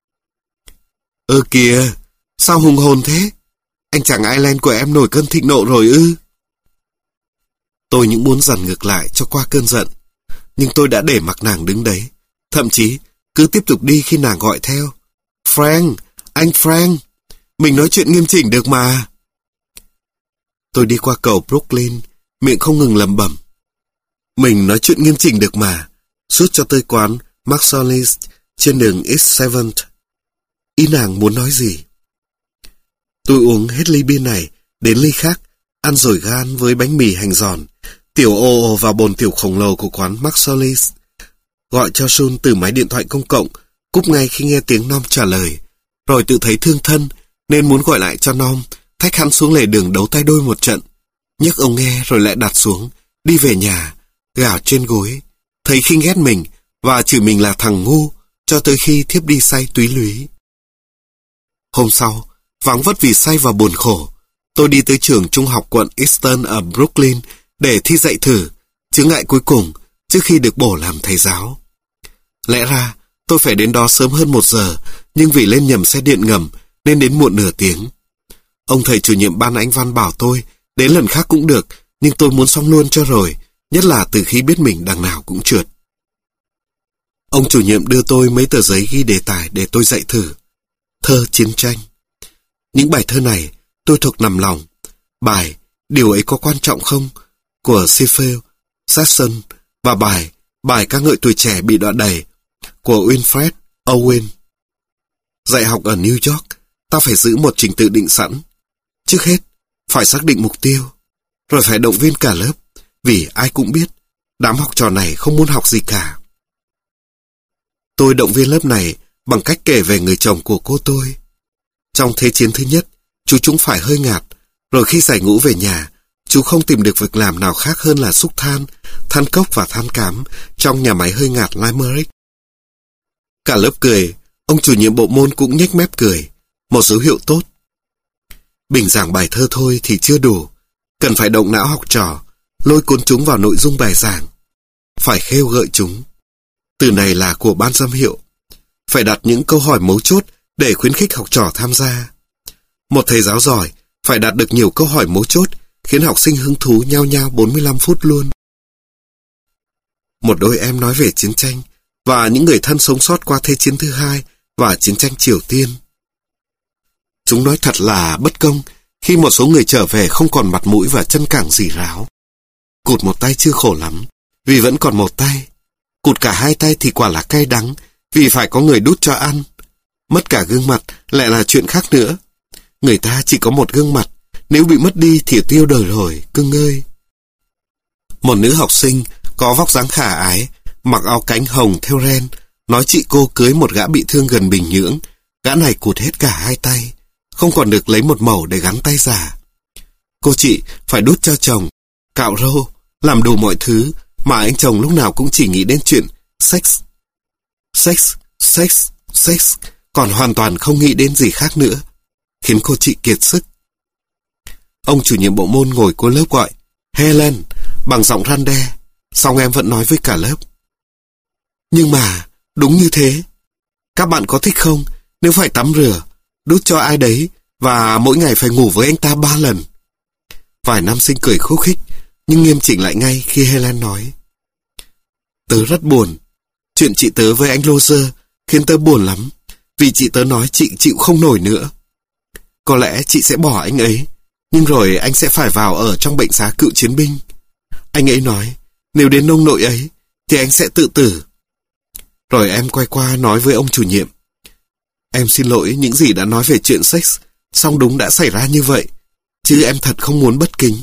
Ơ kìa, sao hùng hồn thế? Anh chàng Ireland của em nổi cơn thịnh nộ rồi ư? Tôi những muốn dằn ngược lại cho qua cơn giận, nhưng tôi đã để mặc nàng đứng đấy, thậm chí cứ tiếp tục đi khi nàng gọi theo. Frank, anh Frank, mình nói chuyện nghiêm chỉnh được mà. Tôi đi qua cầu Brooklyn, miệng không ngừng lẩm bẩm. Mình nói chuyện nghiêm chỉnh được mà, suốt cho tới quán Marsalis trên đường East Seventh. Ý nàng muốn nói gì? Tôi uống hết ly bia này đến ly khác, ăn rồi gan với bánh mì hành giòn, tiểu ồ ồ vào bồn tiểu khổng lồ của quán Marsalis. Gọi cho Sun từ máy điện thoại công cộng, cúp ngay khi nghe tiếng Nom trả lời, rồi tự thấy thương thân nên muốn gọi lại cho Nom, thách hắn xuống lề đường đấu tay đôi một trận. Nhấc ông nghe rồi lại đặt xuống, đi về nhà, gào trên gối, thấy khinh ghét mình và chửi mình là thằng ngu, cho tới khi thiếp đi say túy lúy. Hôm sau, vắng vất vì say và buồn khổ, tôi đi tới trường trung học quận Easton ở Brooklyn để thi dạy thử, chướng ngại cuối cùng trước khi được bổ làm thầy giáo. Lẽ ra, tôi phải đến đó sớm hơn một giờ, nhưng vì lên nhầm xe điện ngầm nên đến muộn nửa tiếng. Ông thầy chủ nhiệm ban Anh Văn bảo tôi đến lần khác cũng được, nhưng tôi muốn xong luôn cho rồi, nhất là từ khi biết mình đằng nào cũng trượt. Ông chủ nhiệm đưa tôi mấy tờ giấy ghi đề tài để tôi dạy thử. Thơ chiến tranh. Những bài thơ này tôi thuộc nằm lòng. Bài Điều ấy có quan trọng không của Seafield Jackson và bài Bài ca ngợi tuổi trẻ bị đọa đầy của Winfred Owen. Dạy học ở New York, ta phải giữ một trình tự định sẵn. Trước hết, phải xác định mục tiêu, rồi phải động viên cả lớp, vì ai cũng biết đám học trò này không muốn học gì cả. Tôi động viên lớp này bằng cách kể về người chồng của cô tôi. Trong Thế chiến thứ nhất, chú chúng phải hơi ngạt, rồi khi giải ngũ về nhà, chú không tìm được việc làm nào khác hơn là xúc than, than cốc và than cám trong nhà máy hơi ngạt Limerick. Cả lớp cười, ông chủ nhiệm bộ môn cũng nhếch mép cười, một dấu hiệu tốt. Bình giảng bài thơ thôi thì chưa đủ, cần phải động não học trò, lôi cuốn chúng vào nội dung bài giảng. Phải khêu gợi chúng. Từ này là của ban giám hiệu. Phải đặt những câu hỏi mấu chốt để khuyến khích học trò tham gia. Một thầy giáo giỏi phải đặt được nhiều câu hỏi mấu chốt khiến học sinh hứng thú nhao nhao bốn mươi lăm phút luôn. Một đôi em nói về chiến tranh và những người thân sống sót qua Thế chiến thứ hai và chiến tranh Triều Tiên. Chúng nói thật là bất công khi một số người trở về không còn mặt mũi và chân cẳng rỉ ráo. Cụt một tay chưa khổ lắm, vì vẫn còn một tay. Cụt cả hai tay thì quả là cay đắng, vì phải có người đút cho ăn. Mất cả gương mặt lại là chuyện khác nữa. Người ta chỉ có một gương mặt, nếu bị mất đi thì tiêu đời rồi, cưng ơi. Một nữ học sinh có vóc dáng khả ái, mặc áo cánh hồng thêu ren, nói chị cô cưới một gã bị thương gần Bình Nhưỡng. Gã này cụt hết cả hai tay, không còn được lấy một mẩu để gắn tay giả. Cô chị phải đút cho chồng, cạo râu, làm đủ mọi thứ, mà anh chồng lúc nào cũng chỉ nghĩ đến chuyện sex. Sex, sex, sex, còn hoàn toàn không nghĩ đến gì khác nữa, khiến cô chị kiệt sức. Ông chủ nhiệm bộ môn ngồi cuối lớp gọi Helen bằng giọng răn đe, song em vẫn nói với cả lớp. Nhưng mà, đúng như thế. Các bạn có thích không nếu phải tắm rửa, đút cho ai đấy và mỗi ngày phải ngủ với anh ta ba lần? Vài nam sinh cười khúc khích, nhưng nghiêm chỉnh lại ngay khi Helen nói: Tớ rất buồn. Chuyện chị tớ với anh Roger khiến tớ buồn lắm, vì chị tớ nói chị chịu không nổi nữa. Có lẽ chị sẽ bỏ anh ấy, nhưng rồi anh sẽ phải vào ở trong bệnh xá cựu chiến binh. Anh ấy nói, nếu đến nông nỗi ấy, thì anh sẽ tự tử. Rồi em quay qua nói với ông chủ nhiệm: Em xin lỗi những gì đã nói về chuyện sex, song đúng đã xảy ra như vậy, chứ em thật không muốn bất kính.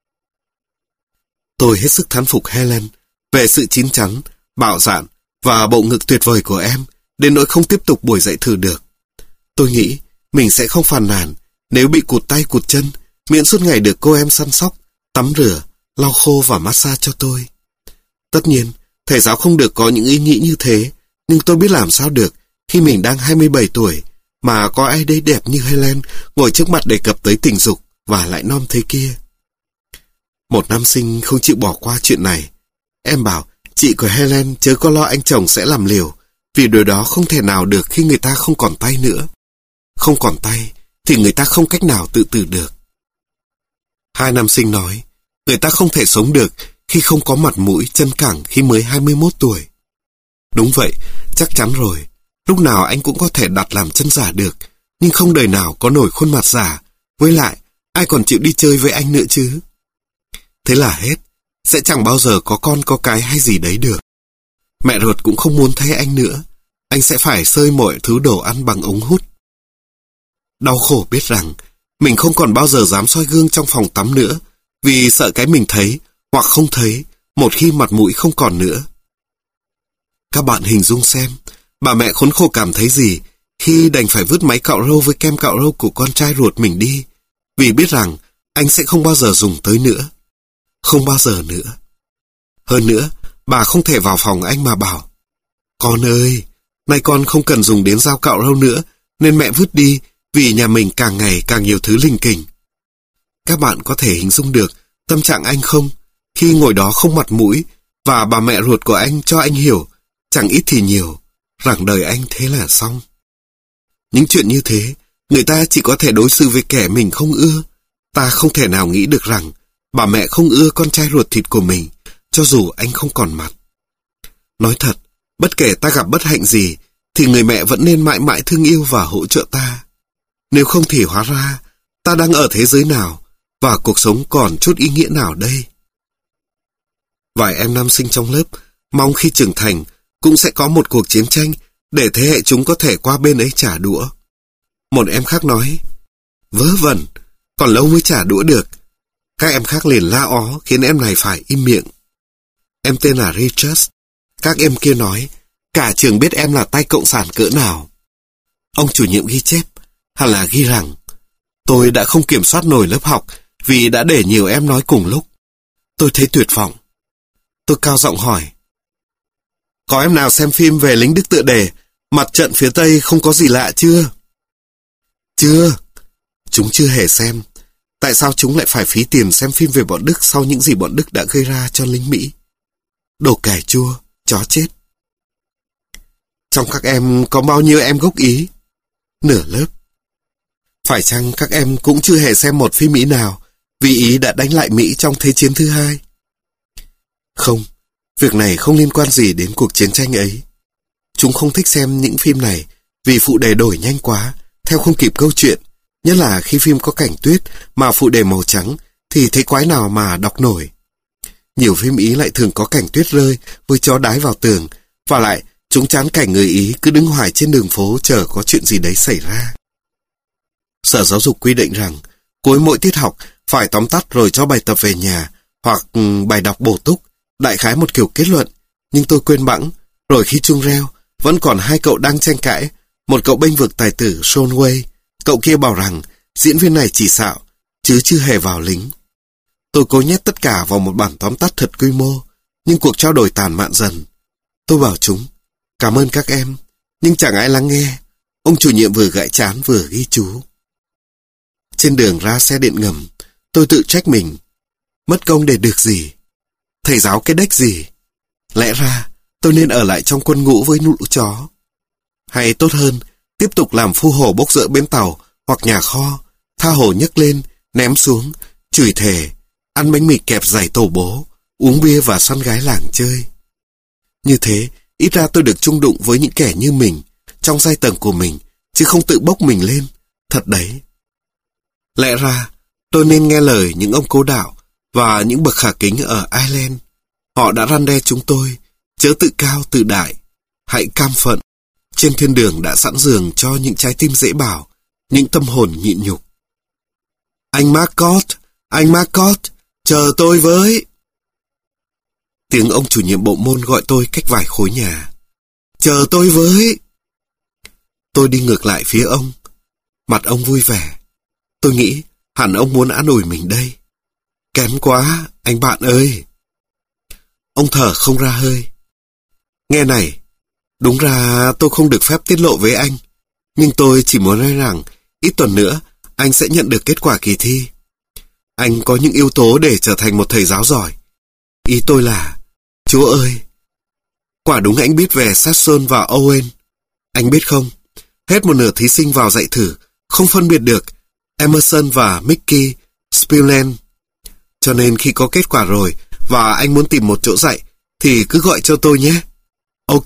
Tôi hết sức thán phục Helen về sự chín chắn, bạo dạn và bộ ngực tuyệt vời của em, đến nỗi không tiếp tục buổi dạy thử được. Tôi nghĩ mình sẽ không phàn nàn nếu bị cụt tay cụt chân, miễn suốt ngày được cô em săn sóc, tắm rửa, lau khô và massage cho tôi. Tất nhiên, thầy giáo không được có những ý nghĩ như thế, nhưng tôi biết làm sao được khi mình đang hai mươi bảy tuổi, mà có ai đây đẹp như Helen ngồi trước mặt đề cập tới tình dục và lại non thế kia. Một nam sinh không chịu bỏ qua chuyện này. Em bảo chị của Helen chớ có lo anh chồng sẽ làm liều, vì điều đó không thể nào được khi người ta không còn tay nữa. Không còn tay thì người ta không cách nào tự tử được. Hai nam sinh nói, người ta không thể sống được khi không có mặt mũi chân cẳng khi mới hai mươi mốt tuổi. Đúng vậy, chắc chắn rồi. Lúc nào anh cũng có thể đặt làm chân giả được, nhưng không đời nào có nổi khuôn mặt giả. Với lại, ai còn chịu đi chơi với anh nữa chứ? Thế là hết. Sẽ chẳng bao giờ có con có cái hay gì đấy được. Mẹ ruột cũng không muốn thấy anh nữa. Anh sẽ phải xơi mọi thứ đồ ăn bằng ống hút. Đau khổ biết rằng mình không còn bao giờ dám soi gương trong phòng tắm nữa, vì sợ cái mình thấy hoặc không thấy một khi mặt mũi không còn nữa. Các bạn hình dung xem, bà mẹ khốn khổ cảm thấy gì khi đành phải vứt máy cạo râu với kem cạo râu của con trai ruột mình đi, vì biết rằng anh sẽ không bao giờ dùng tới nữa. Không bao giờ nữa. Hơn nữa, bà không thể vào phòng anh mà bảo: Con ơi, nay con không cần dùng đến dao cạo râu nữa, nên mẹ vứt đi, vì nhà mình càng ngày càng nhiều thứ lình kình. Các bạn có thể hình dung được tâm trạng anh không, khi ngồi đó không mặt mũi, và bà mẹ ruột của anh cho anh hiểu, chẳng ít thì nhiều, rằng đời anh thế là xong. Những chuyện như thế, người ta chỉ có thể đối xử với kẻ mình không ưa. Ta không thể nào nghĩ được rằng bà mẹ không ưa con trai ruột thịt của mình, cho dù anh không còn mặt. Nói thật, bất kể ta gặp bất hạnh gì, thì người mẹ vẫn nên mãi mãi thương yêu và hỗ trợ ta. Nếu không thì hóa ra, ta đang ở thế giới nào, và cuộc sống còn chút ý nghĩa nào đây? Vài em nam sinh trong lớp mong khi trưởng thành cũng sẽ có một cuộc chiến tranh để thế hệ chúng có thể qua bên ấy trả đũa. Một em khác nói, vớ vẩn, còn lâu mới trả đũa được. Các em khác liền la ó khiến em này phải im miệng. Em tên là Richard. Các em kia nói, cả trường biết em là tay cộng sản cỡ nào. Ông chủ nhiệm ghi chép, hay là ghi rằng, tôi đã không kiểm soát nổi lớp học vì đã để nhiều em nói cùng lúc. Tôi thấy tuyệt vọng. Tôi cao giọng hỏi, có em nào xem phim về lính Đức tựa đề Mặt trận phía Tây không có gì lạ chưa? Chưa. Chúng chưa hề xem. Tại sao chúng lại phải phí tiền xem phim về bọn Đức sau những gì bọn Đức đã gây ra cho lính Mỹ? Đồ cải chua, chó chết. Trong các em có bao nhiêu em gốc Ý? Nửa lớp. Phải chăng các em cũng chưa hề xem một phim Mỹ nào vì Ý đã đánh lại Mỹ trong Thế chiến thứ hai? Không, việc này không liên quan gì đến cuộc chiến tranh ấy. Chúng không thích xem những phim này vì phụ đề đổi nhanh quá, theo không kịp câu chuyện. Nhất là khi phim có cảnh tuyết mà phụ đề màu trắng thì thấy quái nào mà đọc nổi. Nhiều phim Ý lại thường có cảnh tuyết rơi với chó đái vào tường, và lại chúng chán cảnh người Ý cứ đứng hoài trên đường phố chờ có chuyện gì đấy xảy ra. Sở Giáo dục quy định rằng cuối mỗi tiết học phải tóm tắt rồi cho bài tập về nhà hoặc bài đọc bổ túc, đại khái một kiểu kết luận. Nhưng tôi quên bẵng, rồi khi chuông reo vẫn còn hai cậu đang tranh cãi. Một cậu bênh vực tài tử Sean Way, cậu kia bảo rằng diễn viên này chỉ xạo chứ chưa hề vào lính. Tôi cố nhét tất cả vào một bản tóm tắt thật quy mô, nhưng cuộc trao đổi tàn mạn dần. Tôi bảo chúng, cảm ơn các em, nhưng chẳng ai lắng nghe. Ông chủ nhiệm vừa gãi trán vừa ghi chú. Trên đường ra xe điện ngầm, tôi tự trách mình. Mất công để được gì? Thầy giáo cái đếch gì? Lẽ ra tôi nên ở lại trong quân ngũ với lũ chó. Hay tốt hơn, tiếp tục làm phu hồ bốc rỡ bến tàu hoặc nhà kho, tha hồ nhấc lên, ném xuống, chửi thề, ăn bánh mì kẹp dày tổ bố, uống bia và săn gái làng chơi. Như thế, ít ra tôi được chung đụng với những kẻ như mình, trong giai tầng của mình, chứ không tự bốc mình lên. Thật đấy. Lẽ ra, tôi nên nghe lời những ông cố đạo và những bậc khả kính ở Ireland. Họ đã răn đe chúng tôi, chớ tự cao tự đại, hãy cam phận. Trên thiên đường đã sẵn giường cho những trái tim dễ bảo, những tâm hồn nhịn nhục. Anh Marcot, anh Marcot, chờ tôi với. Tiếng ông chủ nhiệm bộ môn gọi tôi cách vài khối nhà. Chờ tôi với. Tôi đi ngược lại phía ông. Mặt ông vui vẻ. Tôi nghĩ hẳn ông muốn an ủi mình đây. Kém quá, anh bạn ơi. Ông thở không ra hơi. Nghe này, đúng ra tôi không được phép tiết lộ với anh, nhưng tôi chỉ muốn nói rằng ít tuần nữa anh sẽ nhận được kết quả kỳ thi. Anh có những yếu tố để trở thành một thầy giáo giỏi. Ý tôi là, Chúa ơi, quả đúng anh biết về Saxon và Owen. Anh biết không, hết một nửa thí sinh vào dạy thử không phân biệt được Emerson và Mickey Spillane. Cho nên khi có kết quả rồi và anh muốn tìm một chỗ dạy thì cứ gọi cho tôi nhé. Ok.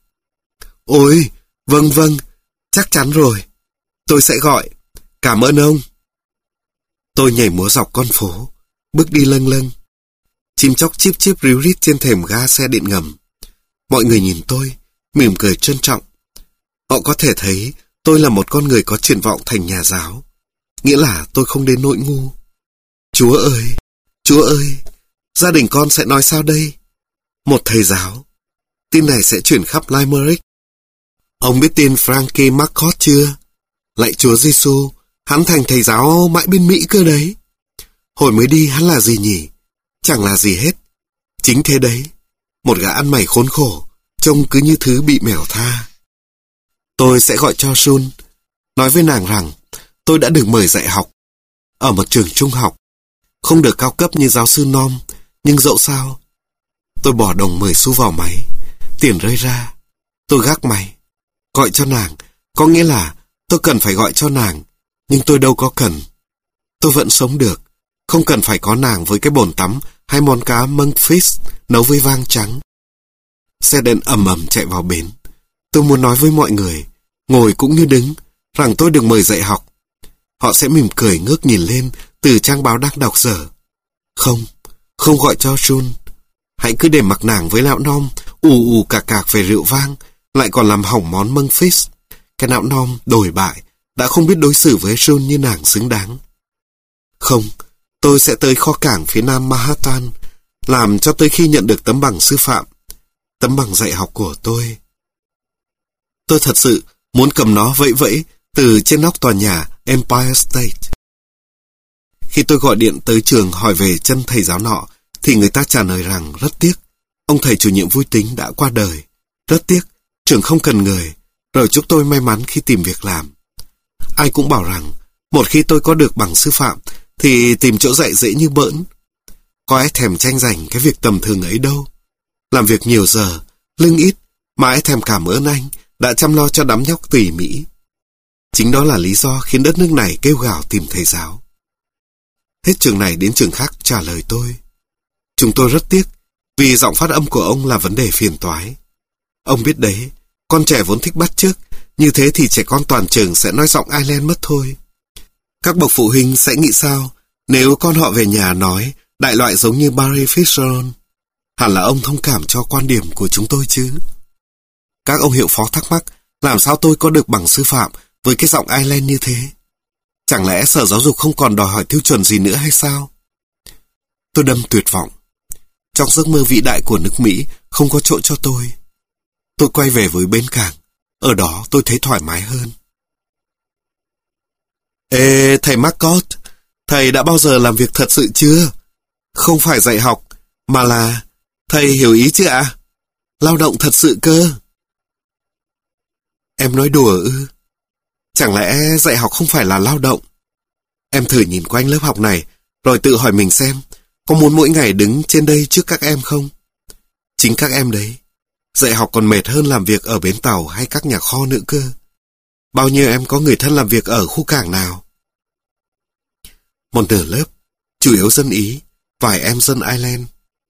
Ôi, vâng vâng, chắc chắn rồi. Tôi sẽ gọi. Cảm ơn ông. Tôi nhảy múa dọc con phố, bước đi lâng lâng. Chim chóc chíp chíp ríu rít trên thềm ga xe điện ngầm. Mọi người nhìn tôi, mỉm cười trân trọng. Họ có thể thấy tôi là một con người có triển vọng thành nhà giáo. Nghĩa là tôi không đến nỗi ngu. Chúa ơi, Chúa ơi, gia đình con sẽ nói sao đây? Một thầy giáo. Tin này sẽ chuyển khắp Limerick. Ông biết tin Frankie Marcot chưa? Lạy Chúa Giêsu, hắn thành thầy giáo mãi bên Mỹ cơ đấy. Hồi mới đi hắn là gì nhỉ? Chẳng là gì hết. Chính thế đấy, một gã ăn mày khốn khổ, trông cứ như thứ bị mèo tha. Tôi sẽ gọi cho Sun, nói với nàng rằng tôi đã được mời dạy học ở một trường trung học, không được cao cấp như giáo sư Nom, nhưng dẫu sao. Tôi bỏ đồng mười xu vào máy, tiền rơi ra. Tôi gác máy, gọi cho nàng, có nghĩa là tôi cần phải gọi cho nàng, nhưng tôi đâu có cần. Tôi vẫn sống được, không cần phải có nàng với cái bồn tắm hay món cá monkfish nấu với vang trắng. Xe điện ầm ầm chạy vào bến. Tôi muốn nói với mọi người, ngồi cũng như đứng, rằng tôi được mời dạy học. Họ sẽ mỉm cười ngước nhìn lên từ trang báo đang đọc dở. Không, không gọi cho Jun. Hãy cứ để mặc nàng với lão Nom ù ù cạc cạc về rượu vang, lại còn làm hỏng món monkfish. Cái lão Nom đồi bại đã không biết đối xử với Jun như nàng xứng đáng. Không, tôi sẽ tới kho cảng phía nam Manhattan, làm cho tới khi nhận được tấm bằng sư phạm, tấm bằng dạy học của tôi. Tôi thật sự muốn cầm nó vẫy vẫy từ trên nóc tòa nhà Empire State. Khi tôi gọi điện tới trường hỏi về chân thầy giáo nọ, thì người ta trả lời rằng rất tiếc, ông thầy chủ nhiệm vui tính đã qua đời. Rất tiếc, trường không cần người, rồi chúc tôi may mắn khi tìm việc làm. Ai cũng bảo rằng, một khi tôi có được bằng sư phạm, thì tìm chỗ dạy dễ như bỡn. Có ai thèm tranh giành cái việc tầm thường ấy đâu. Làm việc nhiều giờ, lương ít, mà ai thèm cảm ơn anh đã chăm lo cho đám nhóc tỉ mỉ. Chính đó là lý do khiến đất nước này kêu gào tìm thầy giáo. Hết trường này đến trường khác trả lời tôi. Chúng tôi rất tiếc, vì giọng phát âm của ông là vấn đề phiền toái. Ông biết đấy, con trẻ vốn thích bắt chước, như thế thì trẻ con toàn trường sẽ nói giọng Ireland mất thôi. Các bậc phụ huynh sẽ nghĩ sao nếu con họ về nhà nói đại loại giống như Barry Fitzgerald? Hẳn là ông thông cảm cho quan điểm của chúng tôi chứ. Các ông hiệu phó thắc mắc làm sao tôi có được bằng sư phạm với cái giọng Ireland như thế. Chẳng lẽ Sở Giáo dục không còn đòi hỏi tiêu chuẩn gì nữa hay sao? Tôi đâm tuyệt vọng. Trong giấc mơ vĩ đại của nước Mỹ không có chỗ cho tôi. Tôi quay về với bến cảng. Ở đó tôi thấy thoải mái hơn. Ê, thầy Marcot, thầy đã bao giờ làm việc thật sự chưa? Không phải dạy học, mà là... Thầy hiểu ý chứ ạ? À? Lao động thật sự cơ. Em nói đùa ư? Chẳng lẽ dạy học không phải là lao động? Em thử nhìn quanh lớp học này, rồi tự hỏi mình xem, có muốn mỗi ngày đứng trên đây trước các em không? Chính các em đấy. Dạy học còn mệt hơn làm việc ở bến tàu hay các nhà kho nữa cơ. Bao nhiêu em có người thân làm việc ở khu cảng nào? Một nửa lớp, chủ yếu dân Ý, vài em dân Ireland.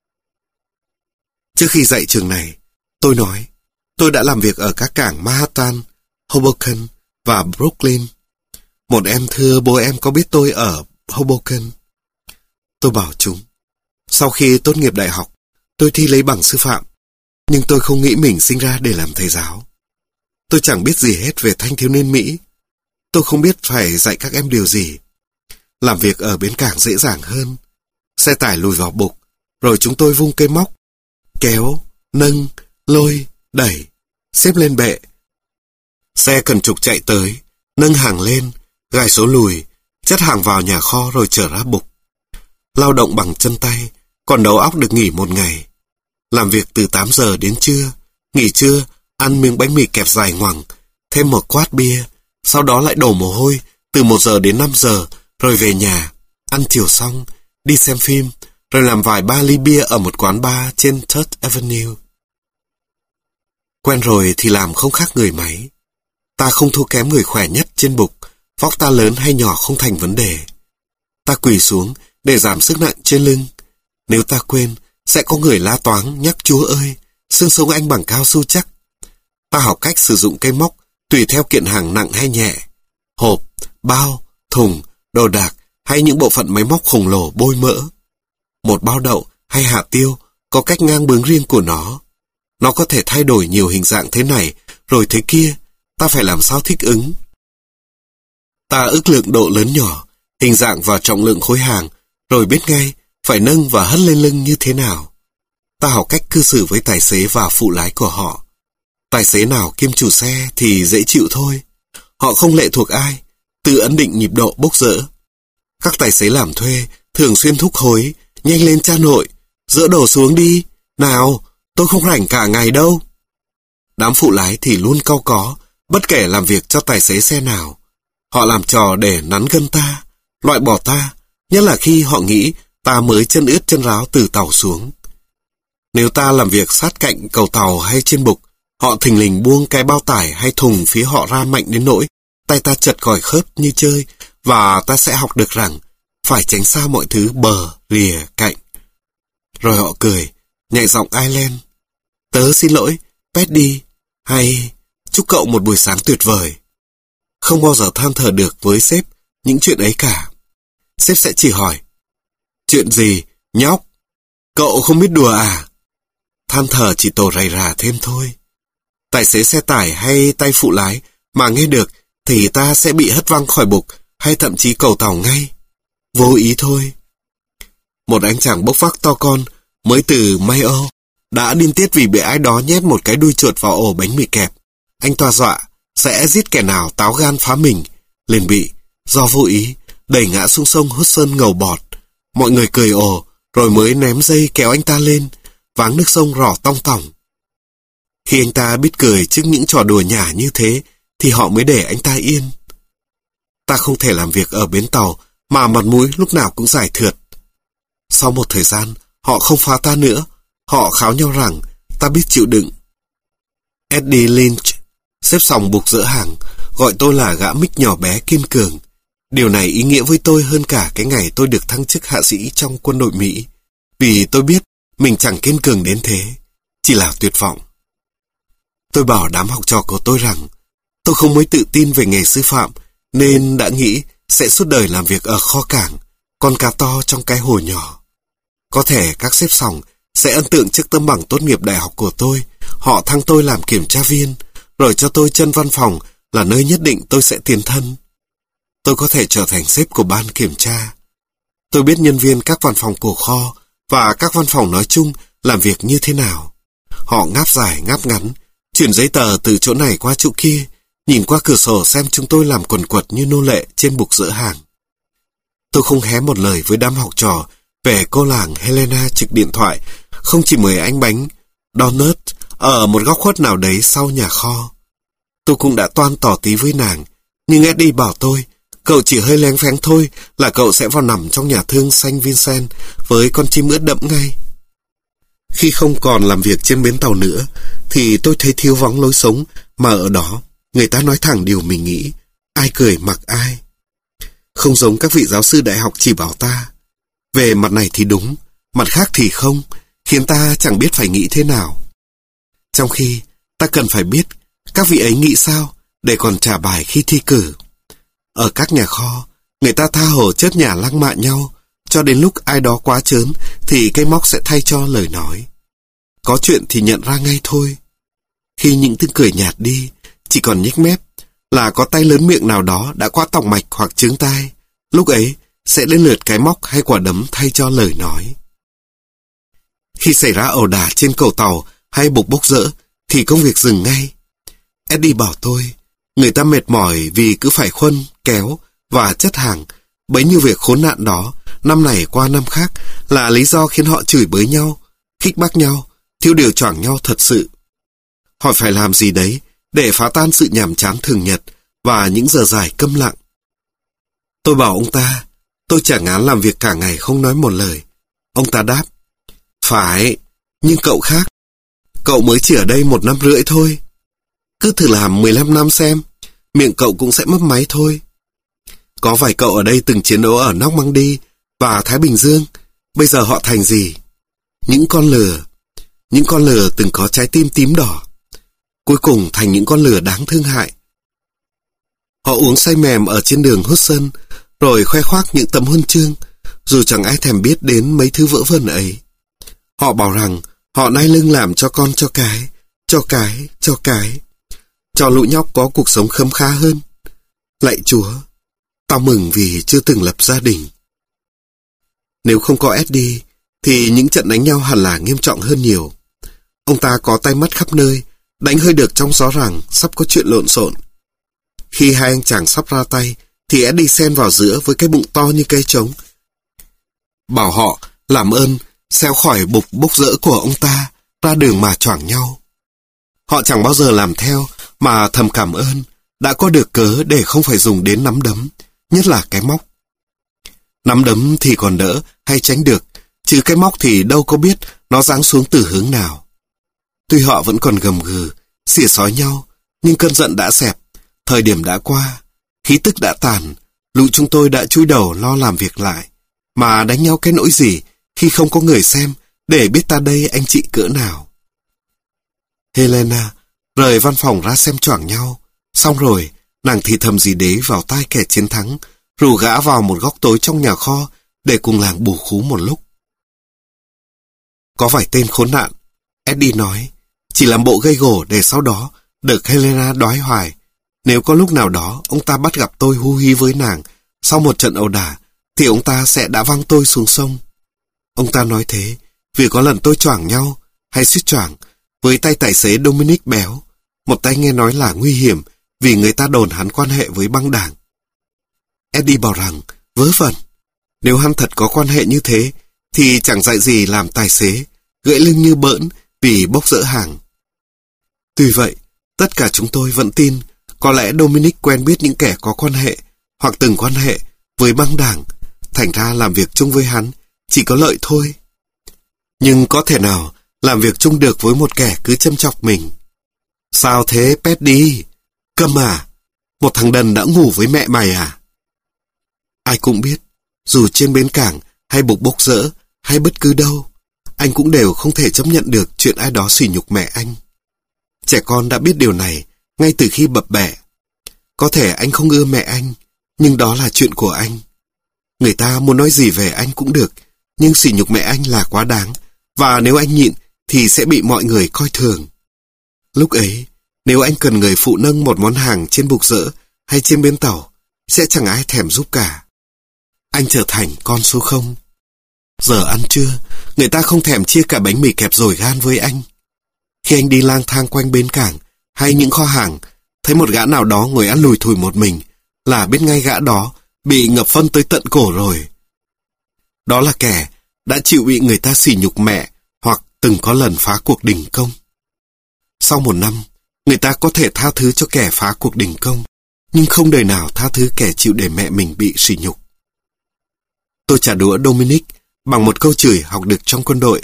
Trước khi dạy trường này, tôi nói, tôi đã làm việc ở các cảng Manhattan, Hoboken và Brooklyn. Một em thưa bố em có biết tôi ở Hoboken. Tôi bảo chúng, sau khi tốt nghiệp đại học, tôi thi lấy bằng sư phạm, nhưng tôi không nghĩ mình sinh ra để làm thầy giáo. Tôi chẳng biết gì hết về thanh thiếu niên Mỹ. Tôi không biết phải dạy các em điều gì. Làm việc ở bến cảng dễ dàng hơn. Xe tải lùi vào bục, rồi chúng tôi vung cây móc, kéo, nâng, lôi, đẩy, xếp lên bệ. Xe cần trục chạy tới, nâng hàng lên, gài số lùi, chất hàng vào nhà kho rồi trở ra bục. Lao động bằng chân tay, còn đầu óc được nghỉ một ngày. Làm việc từ tám giờ đến trưa, nghỉ trưa, ăn miếng bánh mì kẹp dài ngoằng, thêm một quát bia, sau đó lại đổ mồ hôi từ một giờ đến năm giờ, rồi về nhà, ăn chiều xong, đi xem phim, rồi làm vài ba ly bia ở một quán bar trên Third Avenue. Quen rồi thì làm không khác người máy. Ta không thua kém người khỏe nhất trên bục, vóc ta lớn hay nhỏ không thành vấn đề. Ta quỳ xuống để giảm sức nặng trên lưng. Nếu ta quên, sẽ có người la toáng nhắc Chúa ơi, xương sống anh bằng cao su chắc. Ta học cách sử dụng cây móc tùy theo kiện hàng nặng hay nhẹ. Hộp, bao, thùng, đồ đạc hay những bộ phận máy móc khổng lồ bôi mỡ. Một bao đậu hay hạt tiêu có cách ngang bướng riêng của nó. Nó có thể thay đổi nhiều hình dạng thế này rồi thế kia. Ta phải làm sao thích ứng. Ta ước lượng độ lớn nhỏ, hình dạng và trọng lượng khối hàng, rồi biết ngay phải nâng và hất lên lưng như thế nào. Ta học cách cư xử với tài xế và phụ lái của họ. Tài xế nào kiêm chủ xe thì dễ chịu thôi. Họ không lệ thuộc ai, tự ấn định nhịp độ bốc dỡ. Các tài xế làm thuê thường xuyên thúc hối, nhanh lên cha nội, dỡ đồ xuống đi, nào, tôi không rảnh cả ngày đâu. Đám phụ lái thì luôn cau có, bất kể làm việc cho tài xế xe nào. Họ làm trò để nắn gân ta, loại bỏ ta, nhất là khi họ nghĩ ta mới chân ướt chân ráo từ tàu xuống. Nếu ta làm việc sát cạnh cầu tàu hay trên bục, họ thình lình buông cái bao tải hay thùng phía họ ra mạnh đến nỗi tay ta chật còi khớp như chơi, và ta sẽ học được rằng phải tránh xa mọi thứ bờ, rìa, cạnh. Rồi họ cười, nhẹ giọng Ireland. Tớ xin lỗi, Paddy, hay chúc cậu một buổi sáng tuyệt vời. Không bao giờ than thở được với sếp những chuyện ấy cả. Sếp sẽ chỉ hỏi, chuyện gì, nhóc? Cậu không biết đùa à? Than thở chỉ tổ rầy rà thêm thôi. Tài xế xe tải hay tay phụ lái mà nghe được thì ta sẽ bị hất văng khỏi bục hay thậm chí cầu tàu ngay. Vô ý thôi. Một anh chàng bốc vác to con mới từ Mayo đã điên tiết vì bị ai đó nhét một cái đuôi chuột vào ổ bánh mì kẹp. Anh toa dọa sẽ giết kẻ nào táo gan phá mình, liền bị, do vô ý, đẩy ngã xuống sông Hudson ngầu bọt. Mọi người cười ồ, rồi mới ném dây kéo anh ta lên, váng nước sông rỏ tong tỏng. Khi anh ta biết cười trước những trò đùa nhả như thế, thì họ mới để anh ta yên. Ta không thể làm việc ở bến tàu mà mặt mũi lúc nào cũng giải thượt. Sau một thời gian, họ không phá ta nữa. Họ kháo nhau rằng ta biết chịu đựng. Eddie Lynch, xếp sòng bục dỡ hàng, gọi tôi là gã Mick nhỏ bé kiên cường. Điều này ý nghĩa với tôi hơn cả cái ngày tôi được thăng chức hạ sĩ trong quân đội Mỹ. Vì tôi biết mình chẳng kiên cường đến thế, chỉ là tuyệt vọng. Tôi bảo đám học trò của tôi rằng tôi không mấy tự tin về nghề sư phạm, nên đã nghĩ sẽ suốt đời làm việc ở kho cảng, con cá to trong cái hồ nhỏ. Có thể các xếp sòng sẽ ấn tượng trước tấm bằng tốt nghiệp đại học của tôi. Họ thăng tôi làm kiểm tra viên, rồi cho tôi chân văn phòng là nơi nhất định tôi sẽ tiến thân. Tôi có thể trở thành sếp của ban kiểm tra. Tôi biết nhân viên các văn phòng của kho và các văn phòng nói chung làm việc như thế nào. Họ ngáp dài ngáp ngắn, chuyển giấy tờ từ chỗ này qua chỗ kia, nhìn qua cửa sổ xem chúng tôi làm quần quật như nô lệ trên bục dỡ hàng. Tôi không hé một lời với đám học trò về cô làng Helena trực điện thoại, không chỉ mời anh bánh donut ở một góc khuất nào đấy sau nhà kho. Tôi cũng đã toan tỏ tí với nàng, nhưng Eddie bảo tôi, cậu chỉ hơi lén phén thôi là cậu sẽ vào nằm trong nhà thương Saint Vincent với con chim ướt đẫm ngay. Khi không còn làm việc trên bến tàu nữa, thì tôi thấy thiếu vắng lối sống mà ở đó người ta nói thẳng điều mình nghĩ, ai cười mặc ai. Không giống các vị giáo sư đại học chỉ bảo ta, Về mặt này thì đúng, mặt khác thì không, khiến ta chẳng biết phải nghĩ thế nào. Trong khi ta cần phải biết các vị ấy nghĩ sao để còn trả bài khi thi cử. Ở các nhà kho, người ta tha hồ chớp nhả lăng mạ nhau, cho đến lúc ai đó quá trớn thì cây móc sẽ thay cho lời nói. Có chuyện thì nhận ra ngay thôi. Khi những tiếng cười nhạt đi, chỉ còn nhếch mép, là có tay lớn miệng nào đó đã qua tòng mạch hoặc chướng tai, lúc ấy sẽ đến lượt cái móc hay quả đấm thay cho lời nói. Khi xảy ra ẩu đả trên cầu tàu hay bục bốc rỡ, thì công việc dừng ngay. Eddie bảo tôi, người ta mệt mỏi vì cứ phải khuân, kéo và chất hàng, bấy nhiêu việc khốn nạn đó, năm này qua năm khác, là lý do khiến họ chửi bới nhau, khích bác nhau, thiếu điều choảng nhau thật sự. Họ phải làm gì đấy để phá tan sự nhàm chán thường nhật và những giờ dài câm lặng. Tôi bảo ông ta, tôi chả ngán làm việc cả ngày không nói một lời. Ông ta đáp, phải, nhưng cậu khác. Cậu mới chỉ ở đây một năm rưỡi thôi. Cứ thử làm mười lăm năm xem, miệng cậu cũng sẽ mấp máy thôi. Có vài cậu ở đây từng chiến đấu ở Normandy và Thái Bình Dương, bây giờ họ thành gì? Những con lừa. Những con lừa từng có trái tim tím đỏ, cuối cùng thành những con lừa đáng thương hại. Họ uống say mềm ở trên đường Hudson, rồi khoe khoác những tấm huân chương, dù chẳng ai thèm biết đến mấy thứ vớ vẩn ấy. Họ bảo rằng họ nay lưng làm cho con cho cái, cho cái, cho cái, cho lũ nhóc có cuộc sống khấm khá hơn. Lạy Chúa, tao mừng vì chưa từng lập gia đình. Nếu không có Eddie, thì những trận đánh nhau hẳn là nghiêm trọng hơn nhiều. Ông ta có tay mắt khắp nơi, đánh hơi được trong gió rằng sắp có chuyện lộn xộn. Khi hai anh chàng sắp ra tay, thì Eddie xen vào giữa với cái bụng to như cây trống. Bảo họ làm ơn xéo khỏi bục bốc rỡ của ông ta, ra đường mà choảng nhau. Họ chẳng bao giờ làm theo, mà thầm cảm ơn, đã có được cớ để không phải dùng đến nắm đấm, nhất là cái móc. Nắm đấm thì còn đỡ, hay tránh được, chứ cái móc thì đâu có biết nó giáng xuống từ hướng nào. Tuy họ vẫn còn gầm gừ, xỉa xói nhau, nhưng cơn giận đã xẹp, thời điểm đã qua, khí tức đã tàn, lũ chúng tôi đã chui đầu lo làm việc lại, mà đánh nhau cái nỗi gì khi không có người xem để biết ta đây anh chị cỡ nào. Helena rời văn phòng ra xem choảng nhau, xong rồi nàng thì thầm gì đấy vào tai kẻ chiến thắng, rủ gã vào một góc tối trong nhà kho để cùng làng bù khú một lúc. Có vài tên khốn nạn, Eddie nói, chỉ làm bộ gây gổ để sau đó được Helena đói hoài. Nếu có lúc nào đó ông ta bắt gặp tôi hu hí với nàng sau một trận ẩu đả, thì ông ta sẽ đã văng tôi xuống sông. Ông ta nói thế vì có lần tôi choảng nhau, hay suýt choảng, với tay tài xế Dominic béo, một tay nghe nói là nguy hiểm vì người ta đồn hắn quan hệ với băng đảng. Eddie bảo rằng, vớ vẩn, nếu hắn thật có quan hệ như thế, thì chẳng dạy gì làm tài xế, gãy lưng như bỡn vì bốc rỡ hàng. Tuy vậy, tất cả chúng tôi vẫn tin, có lẽ Dominic quen biết những kẻ có quan hệ, hoặc từng quan hệ với băng đảng, thành ra làm việc chung với hắn chỉ có lợi thôi. Nhưng có thể nào làm việc chung được với một kẻ cứ châm chọc mình? Sao thế Paddy? Câm à? Một thằng đần đã ngủ với mẹ mày à? Ai cũng biết, dù trên bến cảng hay bục bốc rỡ hay bất cứ đâu, anh cũng đều không thể chấp nhận được chuyện ai đó sỉ nhục mẹ anh. Trẻ con đã biết điều này ngay từ khi bập bẹ. Có thể anh không ưa mẹ anh, nhưng đó là chuyện của anh. Người ta muốn nói gì về anh cũng được, nhưng sỉ nhục mẹ anh là quá đáng, và nếu anh nhịn thì sẽ bị mọi người coi thường. Lúc ấy, nếu anh cần người phụ nâng một món hàng trên bục rỡ hay trên bến tàu, sẽ chẳng ai thèm giúp cả. Anh trở thành con số không. Giờ ăn trưa, người ta không thèm chia cả bánh mì kẹp dồi gan với anh. Khi anh đi lang thang quanh bến cảng hay những kho hàng, thấy một gã nào đó ngồi ăn lùi thủi một mình, là biết ngay gã đó bị ngập phân tới tận cổ rồi. Đó là kẻ đã chịu bị người ta sỉ nhục mẹ, hoặc từng có lần phá cuộc đình công. Sau một năm, người ta có thể tha thứ cho kẻ phá cuộc đình công, nhưng không đời nào tha thứ kẻ chịu để mẹ mình bị sỉ nhục. Tôi trả đũa Dominic bằng một câu chửi học được trong quân đội.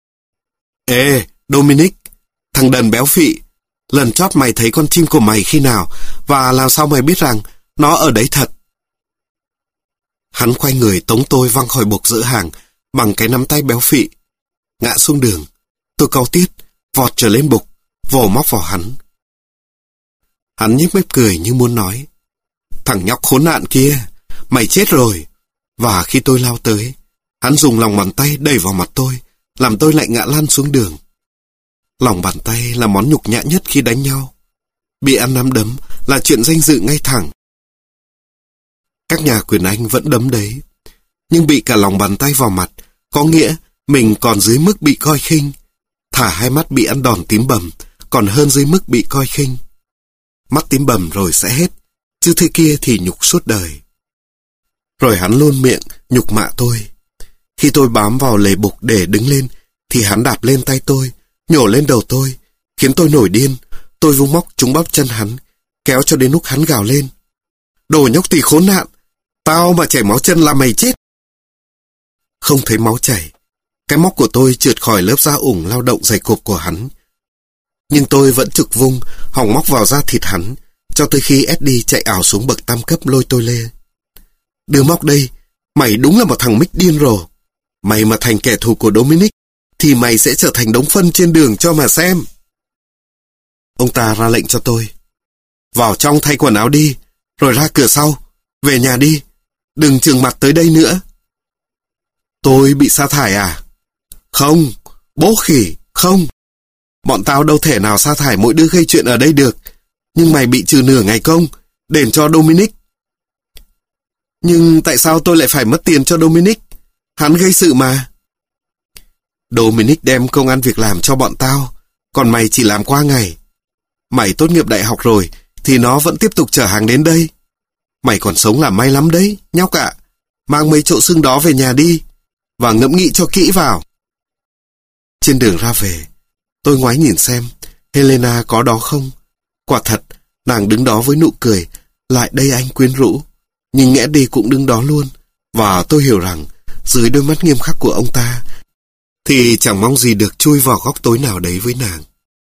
Ê, Dominic, thằng đần béo phị, lần chót mày thấy con chim của mày khi nào, và làm sao mày biết rằng nó ở đấy thật? Hắn quay người tống tôi văng khỏi bục dỡ hàng bằng cái nắm tay béo phị. Ngã xuống đường, tôi cáu tiết, vọt trở lên bục, vồ móc vào hắn. Hắn nhếch mép cười như muốn nói, thằng nhóc khốn nạn kia, mày chết rồi. Và khi tôi lao tới, hắn dùng lòng bàn tay đẩy vào mặt tôi, làm tôi lại ngã lăn xuống đường. Lòng bàn tay là món nhục nhã nhất khi đánh nhau. Bị ăn nắm đấm là chuyện danh dự ngay thẳng. Các nhà quyền Anh vẫn đấm đấy, nhưng bị cả lòng bàn tay vào mặt, có nghĩa mình còn dưới mức bị coi khinh. Thả hai mắt bị ăn đòn tím bầm, còn hơn dưới mức bị coi khinh. Mắt tím bầm rồi sẽ hết, chứ thế kia thì nhục suốt đời. Rồi hắn luôn miệng nhục mạ tôi. Khi tôi bám vào lề bục để đứng lên, thì hắn đạp lên tay tôi, nhổ lên đầu tôi, khiến tôi nổi điên. Tôi vung móc trúng bắp chân hắn, kéo cho đến lúc hắn gào lên, đồ nhóc tỳ khốn nạn, tao mà chảy máu chân là mày chết. Không thấy máu chảy, cái móc của tôi trượt khỏi lớp da ủng lao động dày cộp của hắn. Nhưng tôi vẫn trực vung, hòng móc vào da thịt hắn, cho tới khi Eddie chạy ảo xuống bậc tam cấp lôi tôi lên. Đưa móc đây, mày đúng là một thằng mít điên rồ. Mày mà thành kẻ thù của Dominic, thì mày sẽ trở thành đống phân trên đường cho mà xem. Ông ta ra lệnh cho tôi, vào trong thay quần áo đi, rồi ra cửa sau, về nhà đi, đừng trừng mặt tới đây nữa. Tôi bị sa thải à? Không, bố khỉ, không. Bọn tao đâu thể nào sa thải mỗi đứa gây chuyện ở đây được, nhưng mày bị trừ nửa ngày công, đền cho Dominic. Nhưng tại sao tôi lại phải mất tiền cho Dominic? Hắn gây sự mà. Dominic đem công ăn việc làm cho bọn tao, còn mày chỉ làm qua ngày. Mày tốt nghiệp đại học rồi, thì nó vẫn tiếp tục chở hàng đến đây. Mày còn sống là may lắm đấy, nhóc ạ. Mang mấy chỗ xương đó về nhà đi, và ngẫm nghĩ cho kỹ vào. Trên đường ra về, tôi ngoái nhìn xem Helena có đó không. Quả thật, nàng đứng đó với nụ cười, lại đây anh quyến rũ. Nhưng Eddie cũng đứng đó luôn, và tôi hiểu rằng dưới đôi mắt nghiêm khắc của ông ta thì chẳng mong gì được chui vào góc tối nào đấy với nàng.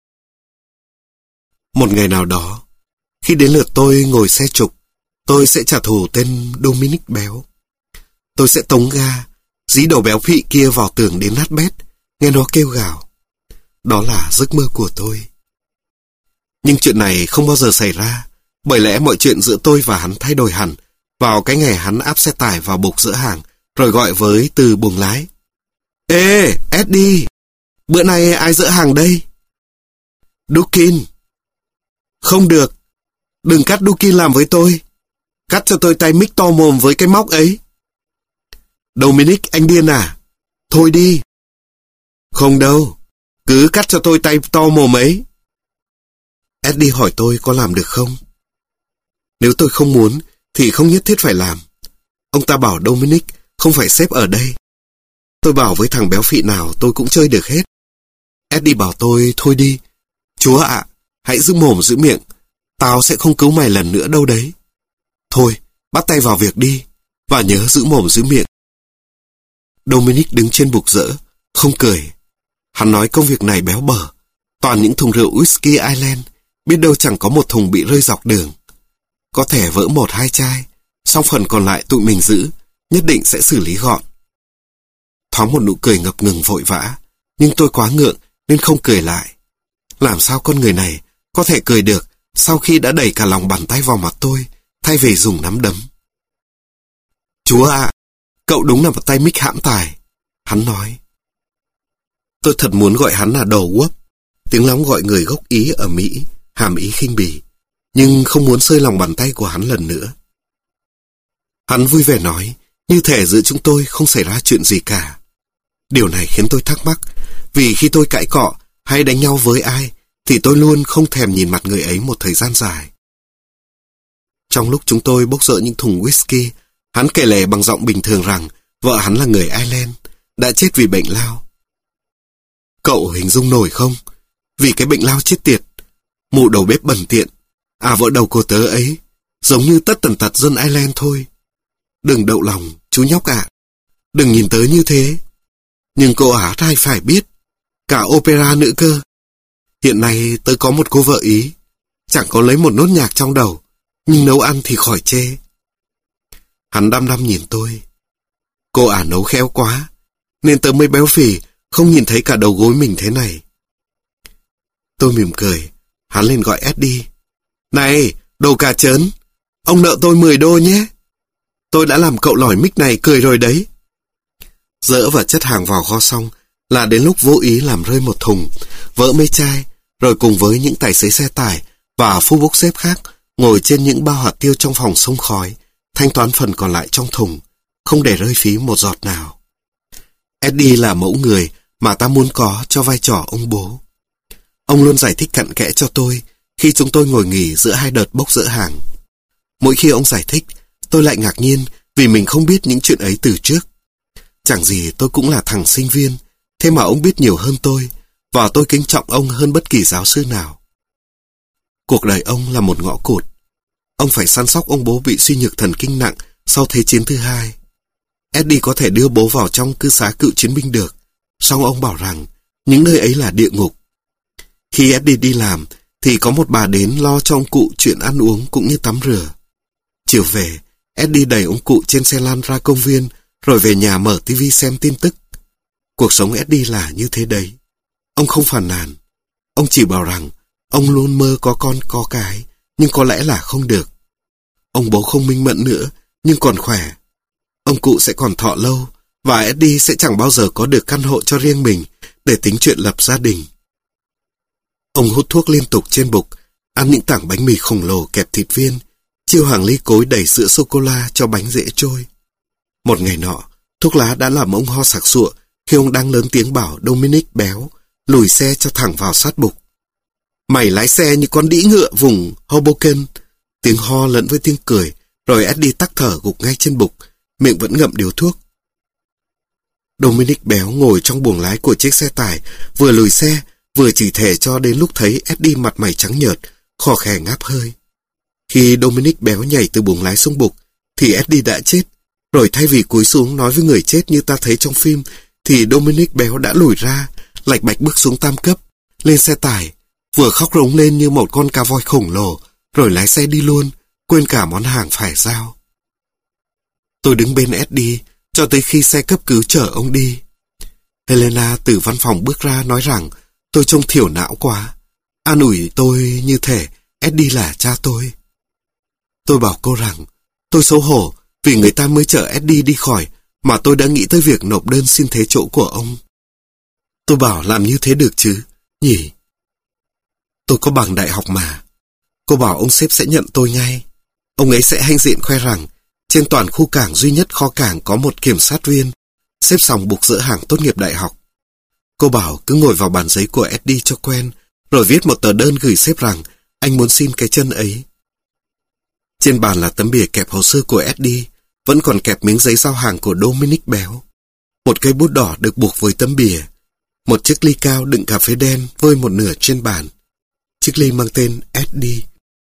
Một ngày nào đó, khi đến lượt tôi ngồi xe trục, tôi sẽ trả thù tên Dominic béo. Tôi sẽ tống ga, dí đầu béo phị kia vào tường đến nát bét, nghe nó kêu gào. Đó là giấc mơ của tôi. Nhưng chuyện này không bao giờ xảy ra, bởi lẽ mọi chuyện giữa tôi và hắn thay đổi hẳn vào cái ngày hắn áp xe tải vào bục dỡ hàng, rồi gọi với từ buồng lái. Ê, Eddie, bữa nay ai dỡ hàng đây? Dukin. Không được, đừng cắt Dukin làm với tôi. Cắt cho tôi tay mic to mồm với cái móc ấy. Dominic, anh điên à? Thôi đi. Không đâu, cứ cắt cho tôi tay to mồm ấy. Eddie hỏi tôi có làm được không? Nếu tôi không muốn, thì không nhất thiết phải làm. Ông ta bảo Dominic không phải xếp ở đây. Tôi bảo với thằng béo phị nào tôi cũng chơi được hết. Eddie bảo tôi thôi đi. Chúa ạ, à, hãy giữ mồm giữ miệng. Tao sẽ không cứu mày lần nữa đâu đấy. Thôi, bắt tay vào việc đi. Và nhớ giữ mồm giữ miệng. Dominic đứng trên bục dỡ, không cười. Hắn nói công việc này béo bở. Toàn những thùng rượu whisky Ireland. Biết đâu chẳng có một thùng bị rơi dọc đường. Có thể vỡ một hai chai, xong phần còn lại tụi mình giữ, nhất định sẽ xử lý gọn. Thoáng một nụ cười ngập ngừng vội vã, nhưng tôi quá ngượng nên không cười lại. Làm sao con người này có thể cười được sau khi đã đẩy cả lòng bàn tay vào mặt tôi, thay vì dùng nắm đấm? Chúa ạ, à, cậu đúng là một tay mic hãm tài, hắn nói. Tôi thật muốn gọi hắn là đồ guốc, tiếng lóng gọi người gốc Ý ở Mỹ, hàm ý khinh bỉ, nhưng không muốn xơi lòng bàn tay của hắn lần nữa. Hắn vui vẻ nói, như thể giữa chúng tôi không xảy ra chuyện gì cả. Điều này khiến tôi thắc mắc, vì khi tôi cãi cọ hay đánh nhau với ai, thì tôi luôn không thèm nhìn mặt người ấy một thời gian dài. Trong lúc chúng tôi bốc dỡ những thùng whisky, hắn kể lể bằng giọng bình thường rằng vợ hắn là người Ireland, đã chết vì bệnh lao. Cậu hình dung nổi không? Vì cái bệnh lao chết tiệt, mụ đầu bếp bẩn tiện, à vợ đầu của tớ ấy, giống như tất tần tật dân Ireland thôi. Đừng đậu lòng, chú nhóc ạ. À. Đừng nhìn tớ như thế. Nhưng cô ả trai phải biết, cả opera nữa cơ. Hiện nay tớ có một cô vợ Ý, chẳng có lấy một nốt nhạc trong đầu, nhưng nấu ăn thì khỏi chê. Hắn đăm đăm nhìn tôi. Cô ả nấu khéo quá, nên tớ mới béo phì, không nhìn thấy cả đầu gối mình thế này. Tôi mỉm cười, hắn lên gọi Eddie. Này, đồ cà chớn, ông nợ tôi mười đô nhé. Tôi đã làm cậu lỏi mic này cười rồi đấy. Dỡ và chất hàng vào kho xong là đến lúc vô ý làm rơi một thùng, vỡ mấy chai, rồi cùng với những tài xế xe tải và phu bốc xếp khác ngồi trên những bao hạt tiêu trong phòng xông khói, thanh toán phần còn lại trong thùng, không để rơi phí một giọt nào. Eddie là mẫu người mà ta muốn có cho vai trò ông bố. Ông luôn giải thích cặn kẽ cho tôi khi chúng tôi ngồi nghỉ giữa hai đợt bốc dỡ hàng. Mỗi khi ông giải thích, tôi lại ngạc nhiên vì mình không biết những chuyện ấy từ trước. Chẳng gì tôi cũng là thằng sinh viên, thế mà ông biết nhiều hơn tôi, và tôi kính trọng ông hơn bất kỳ giáo sư nào. Cuộc đời ông là một ngõ cụt. Ông phải săn sóc ông bố bị suy nhược thần kinh nặng sau Thế chiến thứ hai. Eddie có thể đưa bố vào trong cư xá cựu chiến binh được, song ông bảo rằng những nơi ấy là địa ngục. Khi Eddie đi làm, thì có một bà đến lo cho ông cụ chuyện ăn uống cũng như tắm rửa. Chiều về, Eddie đẩy ông cụ trên xe lăn ra công viên, rồi về nhà mở tivi xem tin tức. Cuộc sống Eddie là như thế đấy. Ông không phàn nàn. Ông chỉ bảo rằng ông luôn mơ có con có cái, nhưng có lẽ là không được. Ông bố không minh mẫn nữa, nhưng còn khỏe. Ông cụ sẽ còn thọ lâu, và Eddie sẽ chẳng bao giờ có được căn hộ cho riêng mình để tính chuyện lập gia đình. Ông hút thuốc liên tục trên bục, ăn những tảng bánh mì khổng lồ kẹp thịt viên, chiêu hàng ly cối đầy sữa sô-cô-la cho bánh dễ trôi. Một ngày nọ, thuốc lá đã làm ông ho sặc sụa khi ông đang lớn tiếng bảo Dominic béo lùi xe cho thẳng vào sát bục. Mày lái xe như con đĩ ngựa vùng Hoboken. Tiếng ho lẫn với tiếng cười, rồi Eddie tắc thở gục ngay trên bục, miệng vẫn ngậm điếu thuốc. Dominic béo ngồi trong buồng lái của chiếc xe tải, vừa lùi xe, vừa chỉ thề cho đến lúc thấy Eddie mặt mày trắng nhợt, khò khè ngáp hơi. Khi Dominic béo nhảy từ buồng lái xuống bục, thì Eddie đã chết, rồi thay vì cúi xuống nói với người chết như ta thấy trong phim, thì Dominic béo đã lùi ra, lạch bạch bước xuống tam cấp, lên xe tải, vừa khóc rống lên như một con cá voi khổng lồ, rồi lái xe đi luôn, quên cả món hàng phải giao. Tôi đứng bên Eddie cho tới khi xe cấp cứu chở ông đi. Helena từ văn phòng bước ra nói rằng tôi trông thiểu não quá, an ủi tôi như thể Eddie là cha tôi. Tôi bảo cô rằng tôi xấu hổ vì người ta mới chở Eddie đi khỏi mà tôi đã nghĩ tới việc nộp đơn xin thế chỗ của ông. Tôi bảo làm như thế được chứ, nhỉ? Tôi có bằng đại học mà. Cô bảo ông sếp sẽ nhận tôi ngay. Ông ấy sẽ hãnh diện khoe rằng trên toàn khu cảng duy nhất kho cảng có một kiểm sát viên xếp sòng bục dỡ hàng tốt nghiệp đại học. Cô bảo cứ ngồi vào bàn giấy của Eddie cho quen, rồi viết một tờ đơn gửi sếp rằng anh muốn xin cái chân ấy. Trên bàn là tấm bìa kẹp hồ sơ của Eddie, vẫn còn kẹp miếng giấy giao hàng của Dominic béo. Một cây bút đỏ được buộc với tấm bìa. Một chiếc ly cao đựng cà phê đen vơi một nửa trên bàn. Chiếc ly mang tên Eddie.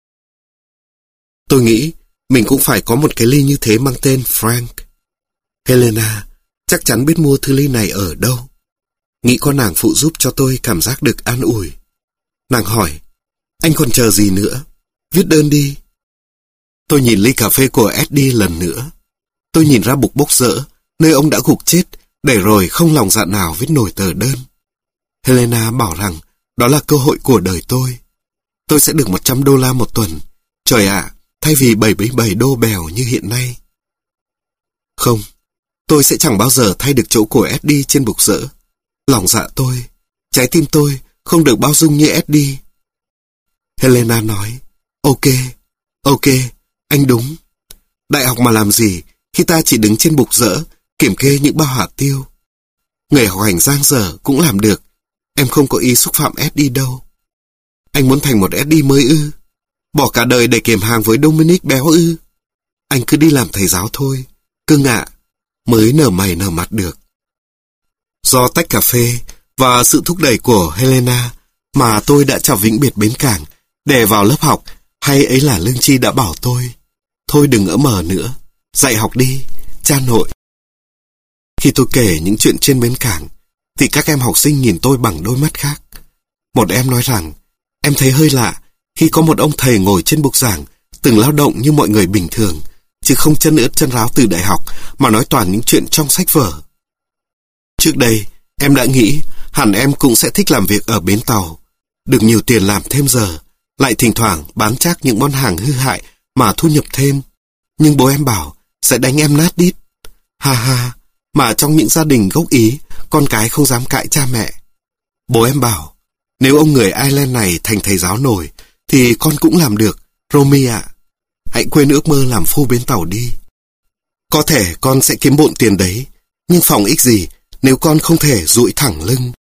Tôi nghĩ mình cũng phải có một cái ly như thế mang tên Frank. Helena chắc chắn biết mua thứ ly này ở đâu. Nghĩ có nàng phụ giúp cho tôi cảm giác được an ủi. Nàng hỏi, anh còn chờ gì nữa? Viết đơn đi. Tôi nhìn ly cà phê của Eddie lần nữa. Tôi nhìn ra bục bốc dỡ, nơi ông đã gục chết, để rồi không lòng dạ nào viết nổi tờ đơn. Helena bảo rằng đó là cơ hội của đời tôi. Tôi sẽ được một trăm đô la một tuần. Trời ạ, à, thay vì bảy mươi bảy đô bèo như hiện nay. Không, tôi sẽ chẳng bao giờ thay được chỗ của Eddie trên bục dỡ. Lòng dạ tôi, trái tim tôi không được bao dung như Eddie. Helena nói, ok, ok, anh đúng. Đại học mà làm gì khi ta chỉ đứng trên bục dỡ, kiểm kê những bao hạt tiêu. Người học hành giang dở cũng làm được. Em không có ý xúc phạm Eddie đâu. Anh muốn thành một Eddie mới ư? Bỏ cả đời để kiểm hàng với Dominic béo ư? Anh cứ đi làm thầy giáo thôi, cưng ạ, mới nở mày nở mặt được. Do tách cà phê và sự thúc đẩy của Helena mà tôi đã chào vĩnh biệt bến cảng để vào lớp học, hay ấy là Lương Chi đã bảo tôi, thôi đừng ỡ mờ nữa, dạy học đi, cha nội. Khi tôi kể những chuyện trên bến cảng, thì các em học sinh nhìn tôi bằng đôi mắt khác. Một em nói rằng, em thấy hơi lạ khi có một ông thầy ngồi trên bục giảng, từng lao động như mọi người bình thường, chứ không chân ướt chân ráo từ đại học mà nói toàn những chuyện trong sách vở. Trước đây, em đã nghĩ hẳn em cũng sẽ thích làm việc ở bến tàu, được nhiều tiền làm thêm giờ, lại thỉnh thoảng bán chác những món hàng hư hại mà thu nhập thêm. Nhưng bố em bảo sẽ đánh em nát đít. Ha ha, mà trong những gia đình gốc Ý, con cái không dám cãi cha mẹ. Bố em bảo, nếu ông người Ireland này thành thầy giáo nổi, thì con cũng làm được, Romy ạ. Hãy quên ước mơ làm phu bến tàu đi. Có thể con sẽ kiếm bộn tiền đấy, nhưng phòng ích gì nếu con không thể duỗi thẳng lưng.